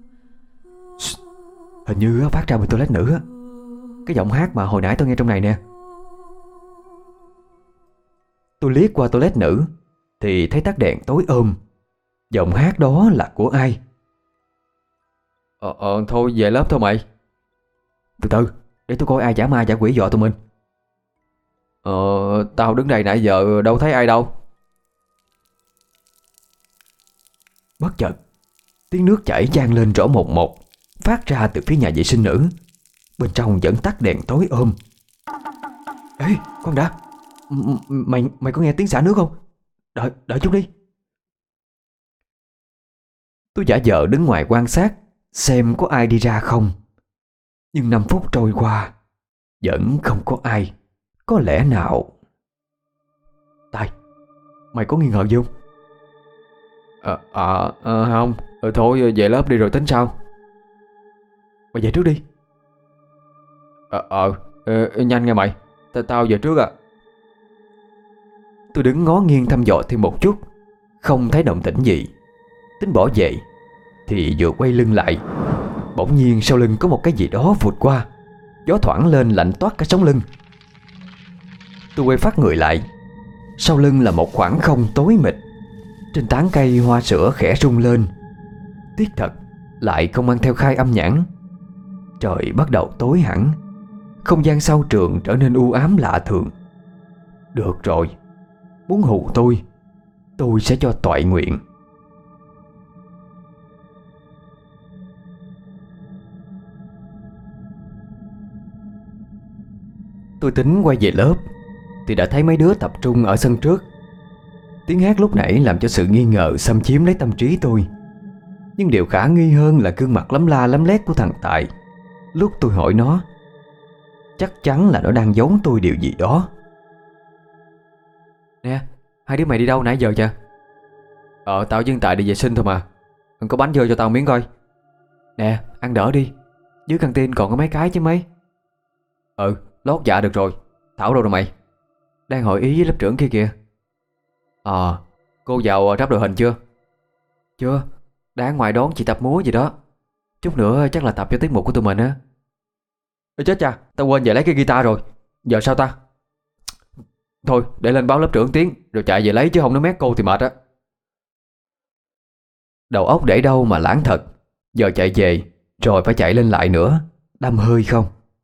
Hình như phát ra bên toilet nữ á. Cái giọng hát mà hồi nãy tao nghe trong này nè. Tôi liếc qua toilet nữ thì thấy tắt đèn tối ôm. Giọng hát đó là của ai? Thôi về lớp thôi mày. Từ từ, để tôi coi ai giả ma giả quỷ dọa tụi mình. Tao đứng đây nãy giờ đâu thấy ai đâu. Bất chợt, tiếng nước chảy vang lên rõ mồn một, phát ra từ phía nhà vệ sinh nữ. Bên trong vẫn tắt đèn tối ôm. Ê, con đã. Mày có nghe tiếng xả nước không? Đợi chút đi. Tôi giả vờ đứng ngoài quan sát xem có ai đi ra không. Nhưng 5 phút trôi qua vẫn không có ai. Có lẽ nào... Tài, mày có nghi ngờ gì không? Không. Thôi về lớp đi rồi tính sau. Mày về trước đi. Nhanh nghe mày. Tao về trước à. Tôi đứng ngó nghiêng thăm dò thêm một chút, không thấy động tĩnh gì. Tính bỏ về thì vừa quay lưng lại, bỗng nhiên sau lưng có một cái gì đó vụt qua. Gió thoảng lên lạnh toát cả sống lưng. Tôi quay phát người lại. Sau lưng là một khoảng không tối mịt. Trên tán cây hoa sữa khẽ rung lên. Tiếc thật, lại không mang theo khai âm nhãn. Trời bắt đầu tối hẳn. Không gian sau trường trở nên u ám lạ thường. Được rồi, muốn hù tôi sẽ cho toại nguyện. Tôi tính quay về lớp thì đã thấy mấy đứa tập trung ở sân trước. Tiếng hát lúc nãy làm cho sự nghi ngờ xâm chiếm lấy tâm trí tôi. Nhưng điều khả nghi hơn là gương mặt lấm la lấm lét của thằng Tài. Lúc tôi hỏi nó, chắc chắn là nó đang giấu tôi điều gì đó. Nè, hai đứa mày đi đâu nãy giờ chưa? Tao với Tài đi vệ sinh thôi mà. Có bánh vô cho tao miếng coi. Nè, ăn đỡ đi. Dưới căng tin còn có mấy cái chứ mấy. Lót dạ được rồi. Thảo đâu rồi mày? Đang hỏi ý với lớp trưởng kia kìa. Cô vào ráp đội hình chưa? Chưa. Đang ngoài đón chị tập múa gì đó. Chút nữa chắc là tập cho tiết mục của tụi mình á. Chết cha, tao quên về lấy cái guitar rồi. Giờ sao ta? Thôi để lên báo lớp trưởng tiếng rồi chạy về lấy, chứ không nó mét cô thì mệt á. Đầu óc để đâu mà lãng thật. Giờ chạy về rồi phải chạy lên lại nữa. Đâm hơi không?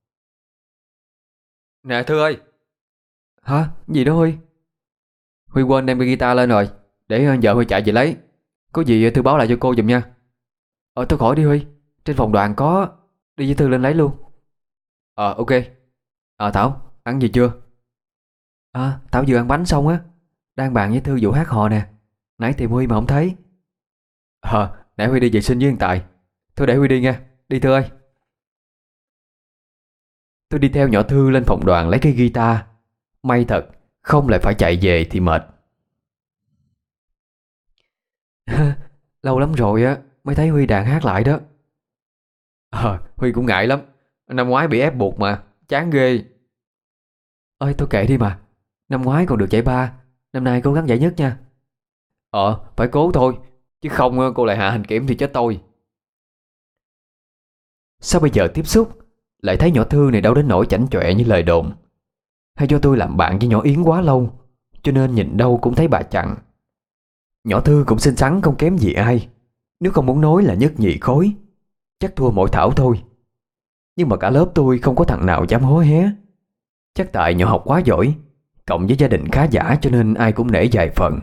Nè Thư ơi. Hả? Gì đó Huy? Huy quên đem cái guitar lên rồi. Để giờ Huy chạy về lấy. Có gì Thư báo lại cho cô giùm nha. Tôi khỏi đi Huy. Trên phòng đoàn có. Đi với Thư lên lấy luôn. Ok. Thảo, ăn gì chưa? Thảo vừa ăn bánh xong á. Đang bàn với Thư vụ hát hò nè. Nãy tìm Huy mà không thấy. Nãy Huy đi vệ sinh với anh Tài. Thôi để Huy đi nha. Đi Thư ơi. Tôi đi theo nhỏ Thư lên phòng đoàn lấy cái guitar. May thật, không lại phải chạy về thì mệt. Lâu lắm rồi á mới thấy Huy đàn hát lại đó. Huy cũng ngại lắm. Năm ngoái bị ép buộc mà. Chán ghê. Ơi tôi kệ đi mà. Năm ngoái còn được giải ba. Năm nay cố gắng giải nhất nha. Phải cố thôi. Chứ không cô lại hạ hành kiểm thì chết tôi. Sao bây giờ tiếp xúc lại thấy nhỏ Thư này đâu đến nỗi chảnh chọe như lời đồn? Hay do tôi làm bạn với nhỏ Yến quá lâu cho nên nhìn đâu cũng thấy bà chặn. Nhỏ Thư cũng xinh xắn không kém gì ai. Nếu không muốn nói là nhất nhì khối, chắc thua mỗi Thảo thôi. Nhưng mà cả lớp tôi không có thằng nào dám hó hé. Chắc tại nhỏ học quá giỏi, cộng với gia đình khá giả cho nên ai cũng nể vài phần.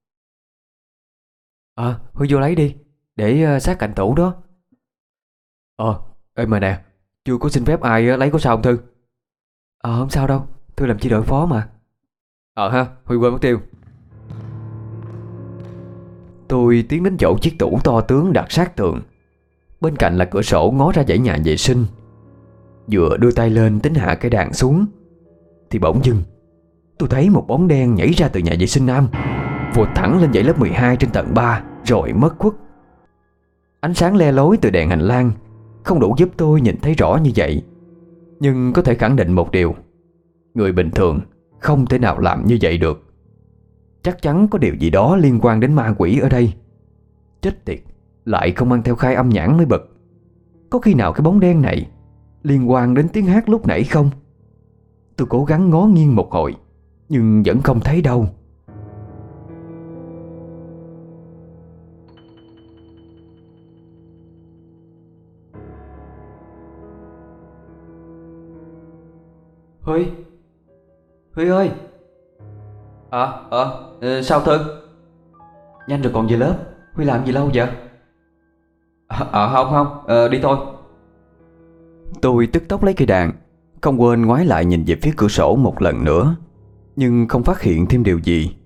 Huy vô lấy đi. Để sát cạnh tủ đó. Ê mà nè, chưa có xin phép ai lấy có sao không Thư? Không sao đâu. Thư làm chi đội phó mà. Huy quên mất tiêu. Tôi tiến đến chỗ chiếc tủ to tướng đặt sát tường. Bên cạnh là cửa sổ ngó ra dãy nhà vệ sinh. Vừa đưa tay lên tính hạ cái đàn xuống thì bỗng dưng tôi thấy một bóng đen nhảy ra từ nhà vệ sinh nam, vụt thẳng lên dãy lớp 12 trên tầng 3 rồi mất khuất. Ánh sáng le lói từ đèn hành lang không đủ giúp tôi nhìn thấy rõ như vậy, nhưng có thể khẳng định một điều: người bình thường không thể nào làm như vậy được. Chắc chắn có điều gì đó liên quan đến ma quỷ ở đây. Chết tiệt, lại không mang theo khai âm nhãn mới bực. Có khi nào cái bóng đen này liên quan đến tiếng hát lúc nãy không? Tôi cố gắng ngó nghiêng một hồi, nhưng vẫn không thấy đâu. Huy, Huy ơi. Sao Thư? Nhanh rồi còn về lớp. Huy làm gì lâu vậy? Không, đi thôi. Tôi tức tốc lấy cây đàn, không quên ngoái lại nhìn về phía cửa sổ một lần nữa, nhưng không phát hiện thêm điều gì.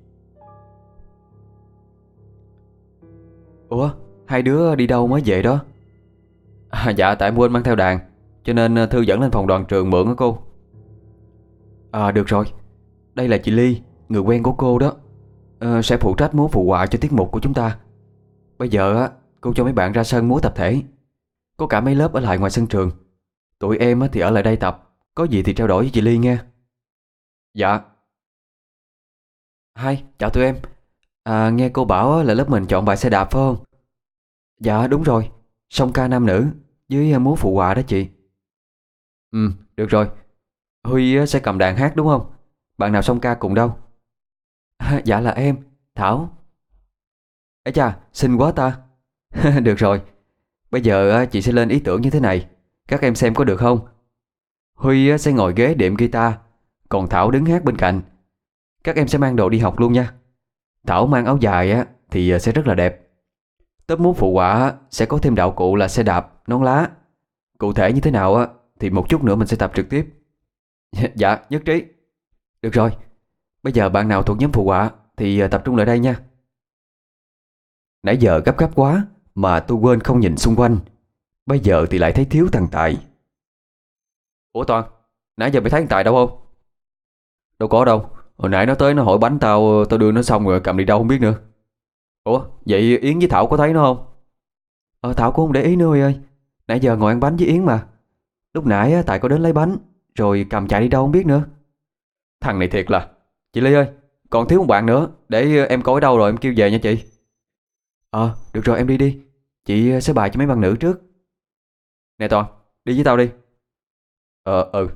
Ủa, hai đứa đi đâu mới về đó? Dạ tại em quên mang theo đàn, cho nên Thư dẫn lên phòng đoàn trường mượn á cô. Được rồi. Đây là chị Ly, người quen của cô đó. Sẽ phụ trách múa phụ họa cho tiết mục của chúng ta. Bây giờ á, cô cho mấy bạn ra sân múa tập thể. Có cả mấy lớp ở lại ngoài sân trường. Tụi em á thì ở lại đây tập. Có gì thì trao đổi với chị Ly nghe. Dạ. Hai, chào tụi em. Nghe cô bảo á, là lớp mình chọn bài xe đạp phải không? Dạ đúng rồi. Song ca nam nữ với múa phụ họa đó chị. Được rồi. Huy á, sẽ cầm đàn hát đúng không? Bạn nào song ca cùng đâu? Dạ là em, Thảo. Ê cha, xinh quá ta. Được rồi. Bây giờ á, chị sẽ lên ý tưởng như thế này. Các em xem có được không? Huy á, sẽ ngồi ghế đệm guitar, còn Thảo đứng hát bên cạnh. Các em sẽ mang đồ đi học luôn nha. Thảo mang áo dài á, thì sẽ rất là đẹp. Tớp múa phụ họa á, sẽ có thêm đạo cụ là xe đạp, nón lá. Cụ thể như thế nào á, thì một chút nữa mình sẽ tập trực tiếp. Dạ, nhất trí. Được rồi. Bây giờ bạn nào thuộc nhóm phụ họa thì tập trung lại đây nha. Nãy giờ gấp gáp quá mà tôi quên không nhìn xung quanh. Bây giờ thì lại thấy thiếu thằng Tài. Ủa Toàn, nãy giờ mày thấy thằng Tài đâu không? Đâu có đâu. Hồi nãy nó tới nó hỏi bánh tao, tao đưa nó xong rồi cầm đi đâu không biết nữa. Ủa, vậy Yến với Thảo có thấy nó không? Thảo cũng không để ý nữa Huy ơi. Nãy giờ ngồi ăn bánh với Yến mà. Lúc nãy á, Tài có đến lấy bánh rồi cầm chạy đi đâu không biết nữa. Thằng này thiệt là. Chị Ly ơi, còn thiếu một bạn nữa. Để em coi ở đâu rồi em kêu về nha chị. Được rồi em đi đi. Chị sẽ bài cho mấy bạn nữ trước. Nè Toàn, đi với tao đi. Ừ.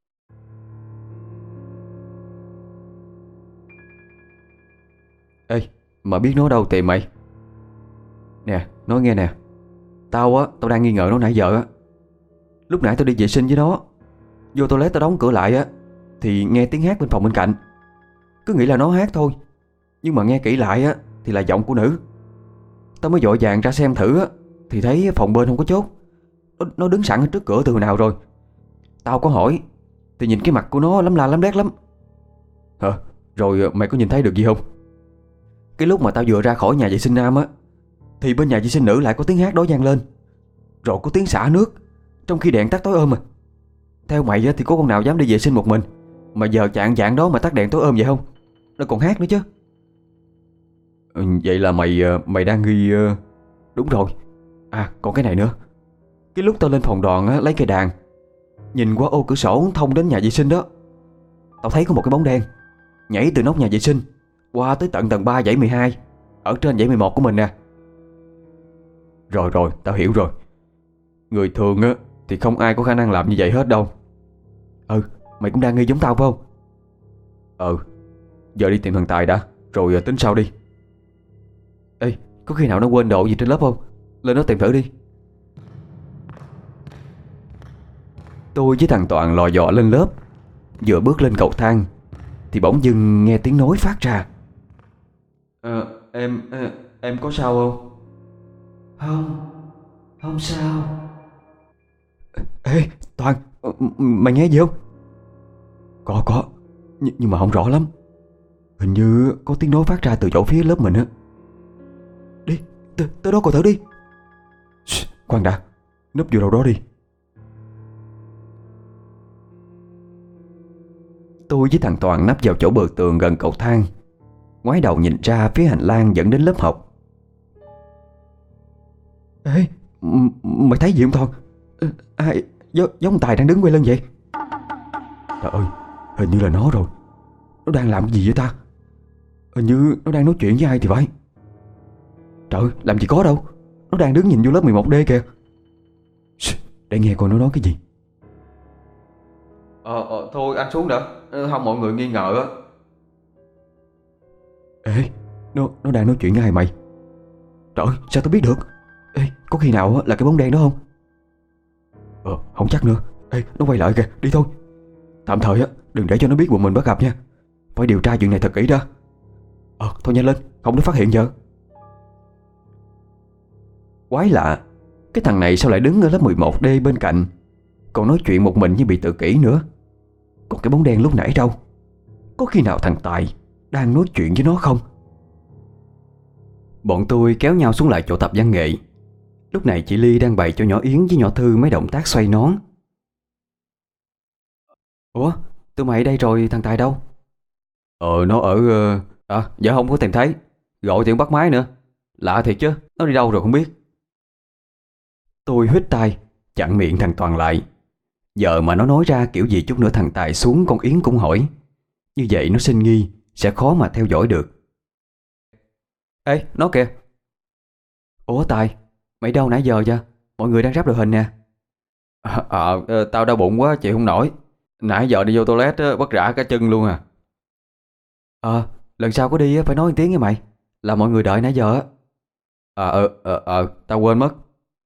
Ê, mà biết nó đâu tìm mày? Nè, nói nghe nè. Tao đang nghi ngờ nó nãy giờ á. Lúc nãy tao đi vệ sinh với nó, vô toilet tao đóng cửa lại á, thì nghe tiếng hát bên phòng bên cạnh. Cứ nghĩ là nó hát thôi, nhưng mà nghe kỹ lại á thì là giọng của nữ. Tao mới vội vàng ra xem thử á, thì thấy phòng bên không có chốt. Nó đứng sẵn ở trước cửa từ hồi nào rồi. Tao có hỏi thì nhìn cái mặt của nó lắm la lắm đét lắm. Rồi mày có nhìn thấy được gì không? Cái lúc mà tao vừa ra khỏi nhà vệ sinh nam á, thì bên nhà vệ sinh nữ lại có tiếng hát đó vang lên. Rồi có tiếng xả nước, trong khi đèn tắt tối ôm. Theo mày á thì có con nào dám đi vệ sinh một mình mà giờ chạng vạng đó mà tắt đèn tối ôm vậy không? Nó còn hát nữa chứ. Vậy là mày đang nghi... Đúng rồi. Còn cái này nữa. Cái lúc tao lên phòng đoàn á, lấy cây đàn, nhìn qua ô cửa sổ thông đến nhà vệ sinh đó, tao thấy có một cái bóng đen nhảy từ nóc nhà vệ sinh qua tới tận tầng 3 dãy 12, ở trên dãy 11 của mình nè. Rồi, tao hiểu rồi. Người thường á thì không ai có khả năng làm như vậy hết đâu. Mày cũng đang nghi giống tao phải không? Giờ đi tìm thằng Tài đã, rồi tính sau đi. Ê, có khi nào nó quên đồ gì trên lớp không? Lên đó tìm thử đi. Tôi với thằng Toàn lò dò lên lớp. Vừa bước lên cầu thang thì bỗng dưng nghe tiếng nói phát ra. Em có sao không? Không sao. Ê Toàn, mày nghe gì không? Có, nhưng mà không rõ lắm. Hình như có tiếng nói phát ra từ chỗ phía lớp mình á. Đi, tới đó coi thử đi. Khoan đã, núp vô đâu đó đi. Tôi với thằng Toàn nấp vào chỗ bờ tường gần cầu thang, ngoái đầu nhìn ra phía hành lang dẫn đến lớp học. Ê, mày thấy gì không Toàn? Ai giống Tài đang đứng quay lưng vậy? Trời ơi, hình như là nó rồi. Nó đang làm cái gì vậy ta? Hình như nó đang nói chuyện với ai thì phải. Trời ơi, làm gì có đâu. Nó đang đứng nhìn vô lớp 11D kìa. Để nghe coi nó nói cái gì. Thôi anh xuống đã, không mọi người nghi ngờ á. Ê, nó đang nói chuyện với ai mày? Trời ơi, sao tao biết được? Ê, có khi nào là cái bóng đen đó không? Không chắc nữa. Ê, nó quay lại kìa, đi thôi. Tạm thời á, đừng để cho nó biết bọn mình bắt gặp nha. Phải điều tra chuyện này thật kỹ đó. Thôi nhanh lên, không nó phát hiện giờ. Quái lạ, cái thằng này sao lại đứng ở lớp 11D bên cạnh, còn nói chuyện một mình như bị tự kỷ nữa. Còn cái bóng đen lúc nãy đâu? Có khi nào thằng Tài đang nói chuyện với nó không? Bọn tôi kéo nhau xuống lại chỗ tập văn nghệ. Lúc này chị Ly đang bày cho nhỏ Yến với nhỏ Thư mấy động tác xoay nón. Ủa, tụi mày ở đây rồi, thằng Tài đâu? Nó ở... dạ không có tìm thấy. Gọi thì không bắt máy nữa. Lạ thiệt chứ, nó đi đâu rồi không biết. Tôi huýt tai, chặn miệng thằng Toàn lại. Giờ mà nó nói ra kiểu gì chút nữa thằng Tài xuống con Yến cũng hỏi. Như vậy nó sinh nghi, sẽ khó mà theo dõi được. Ê, nó kìa. Ủa Tài, mày đâu nãy giờ vậy? Mọi người đang ráp đội hình nè. Tao đau bụng quá chịu không nổi. Nãy giờ đi vô toilet á, vất rã cả chân luôn à. Lần sau có đi á, phải nói một tiếng nghe mày. Là mọi người đợi nãy giờ á. Tao quên mất.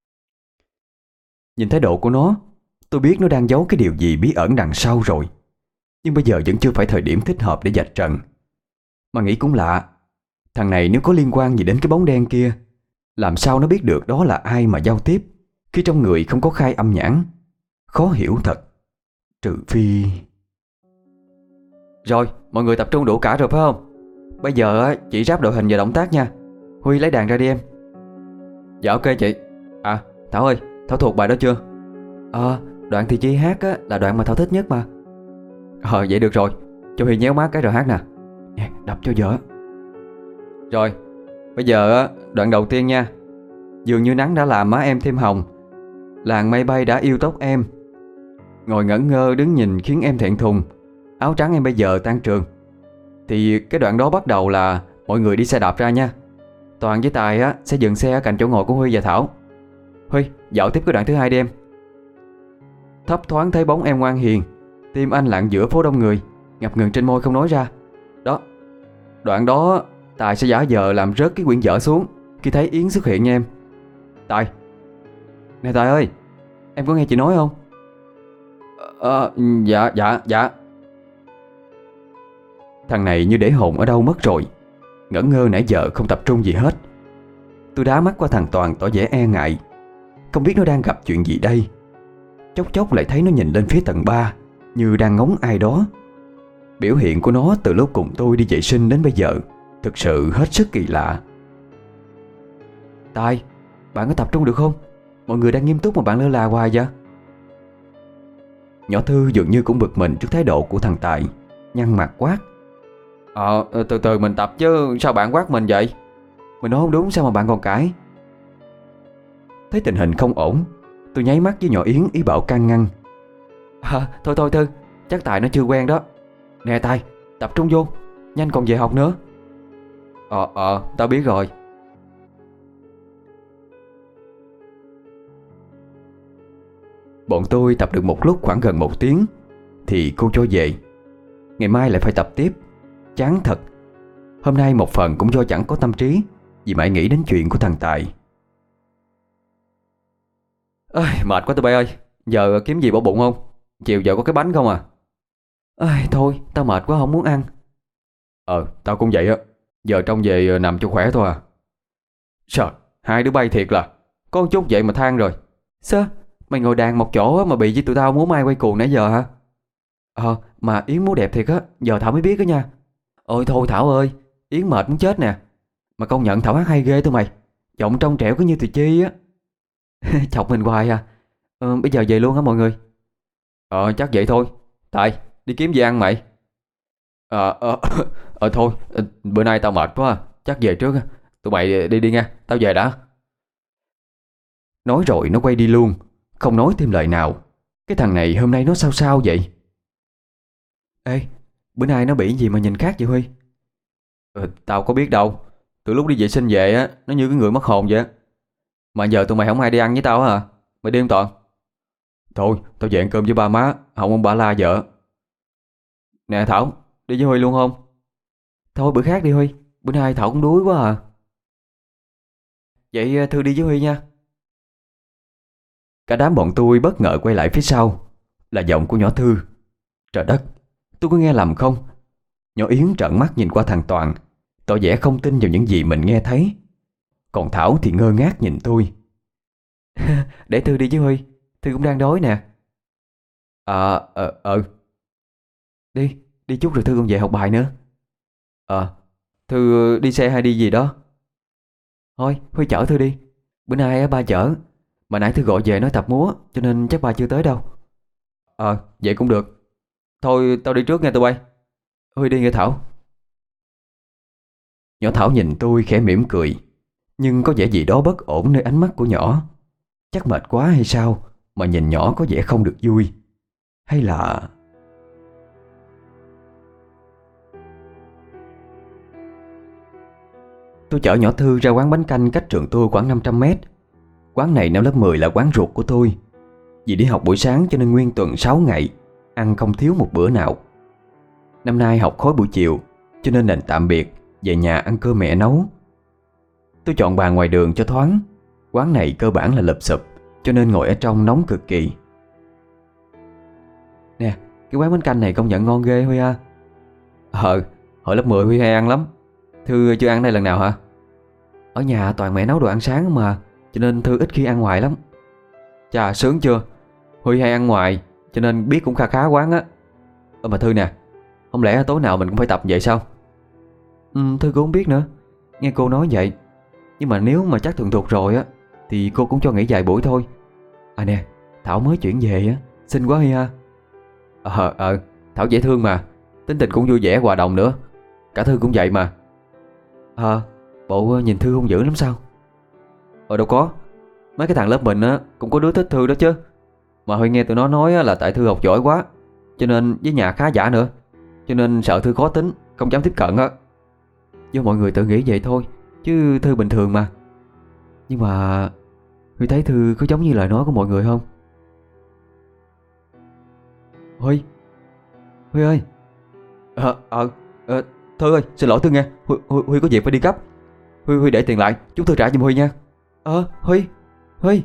Nhìn thái độ của nó, tôi biết nó đang giấu cái điều gì bí ẩn đằng sau rồi. Nhưng bây giờ vẫn chưa phải thời điểm thích hợp để vạch trần. Mà nghĩ cũng lạ, thằng này nếu có liên quan gì đến cái bóng đen kia, làm sao nó biết được đó là ai mà giao tiếp khi trong người không có khai âm nhãn? Khó hiểu thật. Trừ phi... Rồi, mọi người tập trung đủ cả rồi phải không? Bây giờ á, chỉ ráp đội hình và động tác nha. Huy lấy đàn ra đi em. Dạ ok chị. Thảo ơi, Thảo thuộc bài đó chưa? Đoạn thì Chi hát á, là đoạn mà Thảo thích nhất mà. Vậy được rồi. Cho Huy nhéo má cái rồi hát nè. Đập cho vợ. Rồi, bây giờ á, đoạn đầu tiên nha. Dường như nắng đã làm má em thêm hồng, làn mây bay đã yêu tóc em. Ngồi ngẩn ngơ đứng nhìn khiến em thẹn thùng. Áo trắng em bây giờ tan trường. Thì cái đoạn đó bắt đầu là mọi người đi xe đạp ra nha. Toàn với Tài á, sẽ dừng xe ở cạnh chỗ ngồi của Huy và Thảo. Huy, dạo tiếp cái đoạn thứ hai đi em. Thấp thoáng thấy bóng em ngoan hiền, tim anh lặng giữa phố đông người, ngập ngừng trên môi không nói ra. Đó, đoạn đó Tài sẽ giả vờ làm rớt cái quyển vở xuống khi thấy Yến xuất hiện nha em. Tài. Nè Tài ơi, em có nghe chị nói không? Dạ. Thằng này như để hồn ở đâu mất rồi, ngẩn ngơ nãy giờ không tập trung gì hết. Tôi đá mắt qua thằng Toàn tỏ vẻ e ngại, không biết nó đang gặp chuyện gì đây. Chốc chốc lại thấy nó nhìn lên phía tầng 3 như đang ngóng ai đó. Biểu hiện của nó từ lúc cùng tôi đi vệ sinh đến bây giờ thực sự hết sức kỳ lạ. Tài, bạn có tập trung được không? Mọi người đang nghiêm túc mà bạn lơ là hoài vậy? Nhỏ Thư dường như cũng bực mình trước thái độ của thằng Tài, nhăn mặt quát. Từ từ mình tập chứ sao bạn quát mình vậy? Mình nói không đúng sao mà bạn còn cãi? Thấy tình hình không ổn, tôi nháy mắt với nhỏ Yến ý bảo can ngăn. Thôi Thư, chắc Tài nó chưa quen đó. Nè Tài, tập trung vô, nhanh còn về học nữa. Tao biết rồi. Bọn tôi tập được một lúc khoảng gần 1 tiếng thì cô cho về. Ngày mai lại phải tập tiếp. Chán thật. Hôm nay một phần cũng do chẳng có tâm trí, vì mãi nghĩ đến chuyện của thằng Tài. Mệt quá tụi bay ơi. Giờ kiếm gì bỏ bụng không? Chiều giờ có cái bánh không à? Thôi tao mệt quá không muốn ăn. Tao cũng vậy á. Giờ trông về nằm cho khỏe thôi à. Trời, hai đứa bay thiệt là có một chút vậy mà than rồi. Sao? Mày ngồi đàn một chỗ mà bị với tụi tao múa mai quay cuồng nãy giờ hả? Mà Yến múa đẹp thiệt á, giờ Thảo mới biết đó nha. Ôi thôi Thảo ơi, Yến mệt muốn chết nè. Mà công nhận Thảo hát hay ghê tụi mày. Giọng trong trẻo cứ như Thùy Chi á. Chọc mình hoài à. Bây giờ về luôn hả mọi người? Chắc vậy thôi. Tài, đi kiếm gì ăn mày. Thôi, bữa nay tao mệt quá, chắc về trước á. Tụi mày đi đi nha, tao về đã. Nói rồi nó quay đi luôn, không nói thêm lời nào. Cái thằng này hôm nay nó sao sao vậy? Ê, bữa nay nó bị gì mà nhìn khác vậy Huy? Tao có biết đâu. Từ lúc đi vệ sinh về á, nó như cái người mất hồn vậy á. Mà giờ tụi mày không ai đi ăn với tao hả? Mày đi không Toàn? Thôi, tao về ăn cơm với ba má, không ông bà la vợ. Nè Thảo, đi với Huy luôn không? Thôi bữa khác đi Huy, bữa nay Thảo cũng đuối quá à. Vậy Thư đi với Huy nha. Cả đám bọn tôi bất ngờ quay lại phía sau. Là giọng của nhỏ Thư. Trời đất, tôi có nghe lầm không? Nhỏ Yến trợn mắt nhìn qua thằng Toàn, tỏ vẻ không tin vào những gì mình nghe thấy. Còn Thảo thì ngơ ngác nhìn tôi. Để Thư đi với Huy, Thư cũng đang đói nè. Đi, đi chút rồi Thư còn về học bài nữa. Thư đi xe hay đi gì đó? Thôi, Huy chở Thư đi. Bữa nay á ba chở. Mà nãy Thư gọi về nói tập múa, cho nên chắc ba chưa tới đâu. Vậy cũng được. Thôi tao đi trước nha tụi bay. Huy đi nghe Thảo. Nhỏ Thảo nhìn tôi khẽ mỉm cười, nhưng có vẻ gì đó bất ổn nơi ánh mắt của nhỏ. Chắc mệt quá hay sao mà nhìn nhỏ có vẻ không được vui. Hay là... Tôi chở nhỏ Thư ra quán bánh canh cách trường tôi khoảng 500 mét. Quán này năm lớp 10 là quán ruột của tôi. Vì đi học buổi sáng cho nên nguyên tuần 6 ngày ăn không thiếu một bữa nào. Năm nay học khối buổi chiều cho nên đành tạm biệt, về nhà ăn cơm mẹ nấu. Tôi chọn bàn ngoài đường cho thoáng. Quán này cơ bản là lụp xụp, cho nên ngồi ở trong nóng cực kỳ. Nè, cái quán bánh canh này công nhận ngon ghê Huy ha. Hồi lớp 10 Huy hay ăn lắm. Thư chưa ăn đây lần nào hả? Ở nhà toàn mẹ nấu đồ ăn sáng mà, cho nên Thư ít khi ăn ngoài lắm. Chà, sướng chưa? Huy hay ăn ngoài, cho nên biết cũng khá khá quán á. Mà Thư nè, không lẽ tối nào mình cũng phải tập vậy sao? Thư cũng không biết nữa. Nghe cô nói vậy. Nhưng mà nếu mà chắc thuần thục rồi á thì cô cũng cho nghỉ vài buổi thôi. Nè, Thảo mới chuyển về á, xinh quá Huy ha. Thảo dễ thương mà, tính tình cũng vui vẻ hòa đồng nữa. Cả Thư cũng vậy mà. Bộ nhìn Thư hung dữ lắm sao? Đâu có. Mấy cái thằng lớp mình á cũng có đứa thích Thư đó chứ. Mà Huy nghe tụi nó nói á, là tại Thư học giỏi quá, cho nên với nhà khá giả nữa, cho nên sợ Thư khó tính, không dám tiếp cận á. Do mọi người tự nghĩ vậy thôi, chứ Thư bình thường mà. Nhưng mà Huy thấy Thư có giống như lời nói của mọi người không? Huy ơi. Thư ơi, xin lỗi Thư nghe. Huy có việc phải đi gấp. Huy để tiền lại, chúng tôi trả giùm Huy nha. Huy.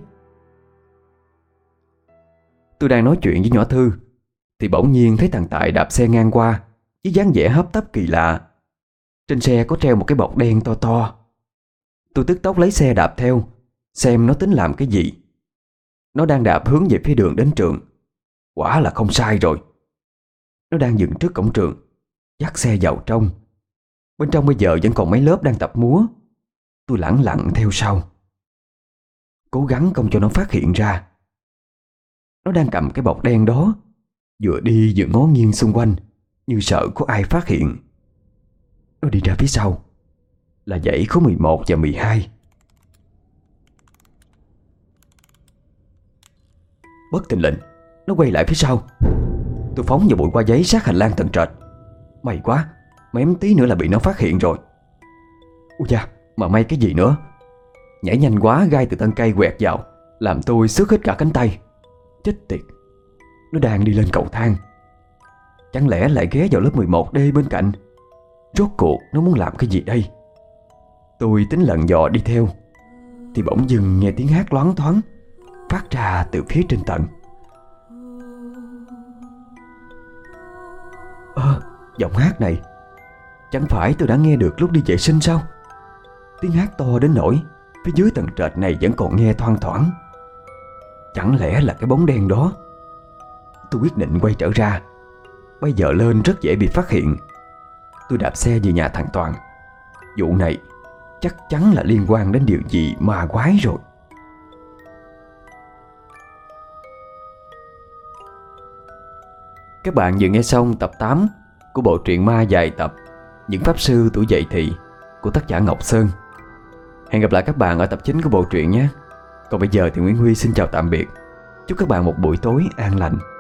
Tôi đang nói chuyện với nhỏ Thư thì bỗng nhiên thấy thằng Tài đạp xe ngang qua với dáng vẻ hấp tấp kỳ lạ. Trên xe có treo một cái bọc đen to to. Tôi tức tốc lấy xe đạp theo, xem nó tính làm cái gì. Nó đang đạp hướng về phía đường đến trường. Quả là không sai rồi. Nó đang dừng trước cổng trường, dắt xe vào trong. Bên trong bây giờ vẫn còn mấy lớp đang tập múa. Tôi lẳng lặng theo sau, cố gắng không cho nó phát hiện ra. Nó đang cầm cái bọc đen đó, vừa đi vừa ngó nghiêng xung quanh, như sợ có ai phát hiện. Nó đi ra phía sau là dãy khối 11 và 12. Bất thình lình nó quay lại phía sau. Tôi phóng vào bụi hoa giấy sát hành lang tầng trệt. May quá, mém tí nữa là bị nó phát hiện rồi. Ui da, mà may cái gì nữa. Nhảy nhanh quá, gai từ thân cây quẹt vào, làm tôi xước hết cả cánh tay. Chết tiệt, nó đang đi lên cầu thang. Chẳng lẽ lại ghé vào lớp 11D bên cạnh? Rốt cuộc nó muốn làm cái gì đây? Tôi tính lần dò đi theo thì bỗng dưng nghe tiếng hát loáng thoáng phát ra từ phía trên tầng. Giọng hát này chẳng phải tôi đã nghe được lúc đi vệ sinh sao? Tiếng hát to đến nỗi phía dưới tầng trệt này vẫn còn nghe thoang thoảng. Chẳng lẽ là cái bóng đen đó? Tôi quyết định quay trở ra. Bây giờ lên rất dễ bị phát hiện. Tôi đạp xe về nhà thằng Toàn. Vụ này chắc chắn là liên quan đến điều gì ma quái rồi. Các bạn vừa nghe xong tập 8 của bộ truyện ma dài tập Những Pháp Sư Tuổi Dậy Thì của tác giả Ngọc Sơn. Hẹn gặp lại các bạn ở tập chính của bộ truyện nhé. Còn bây giờ thì Nguyễn Huy xin chào tạm biệt. Chúc các bạn một buổi tối an lành.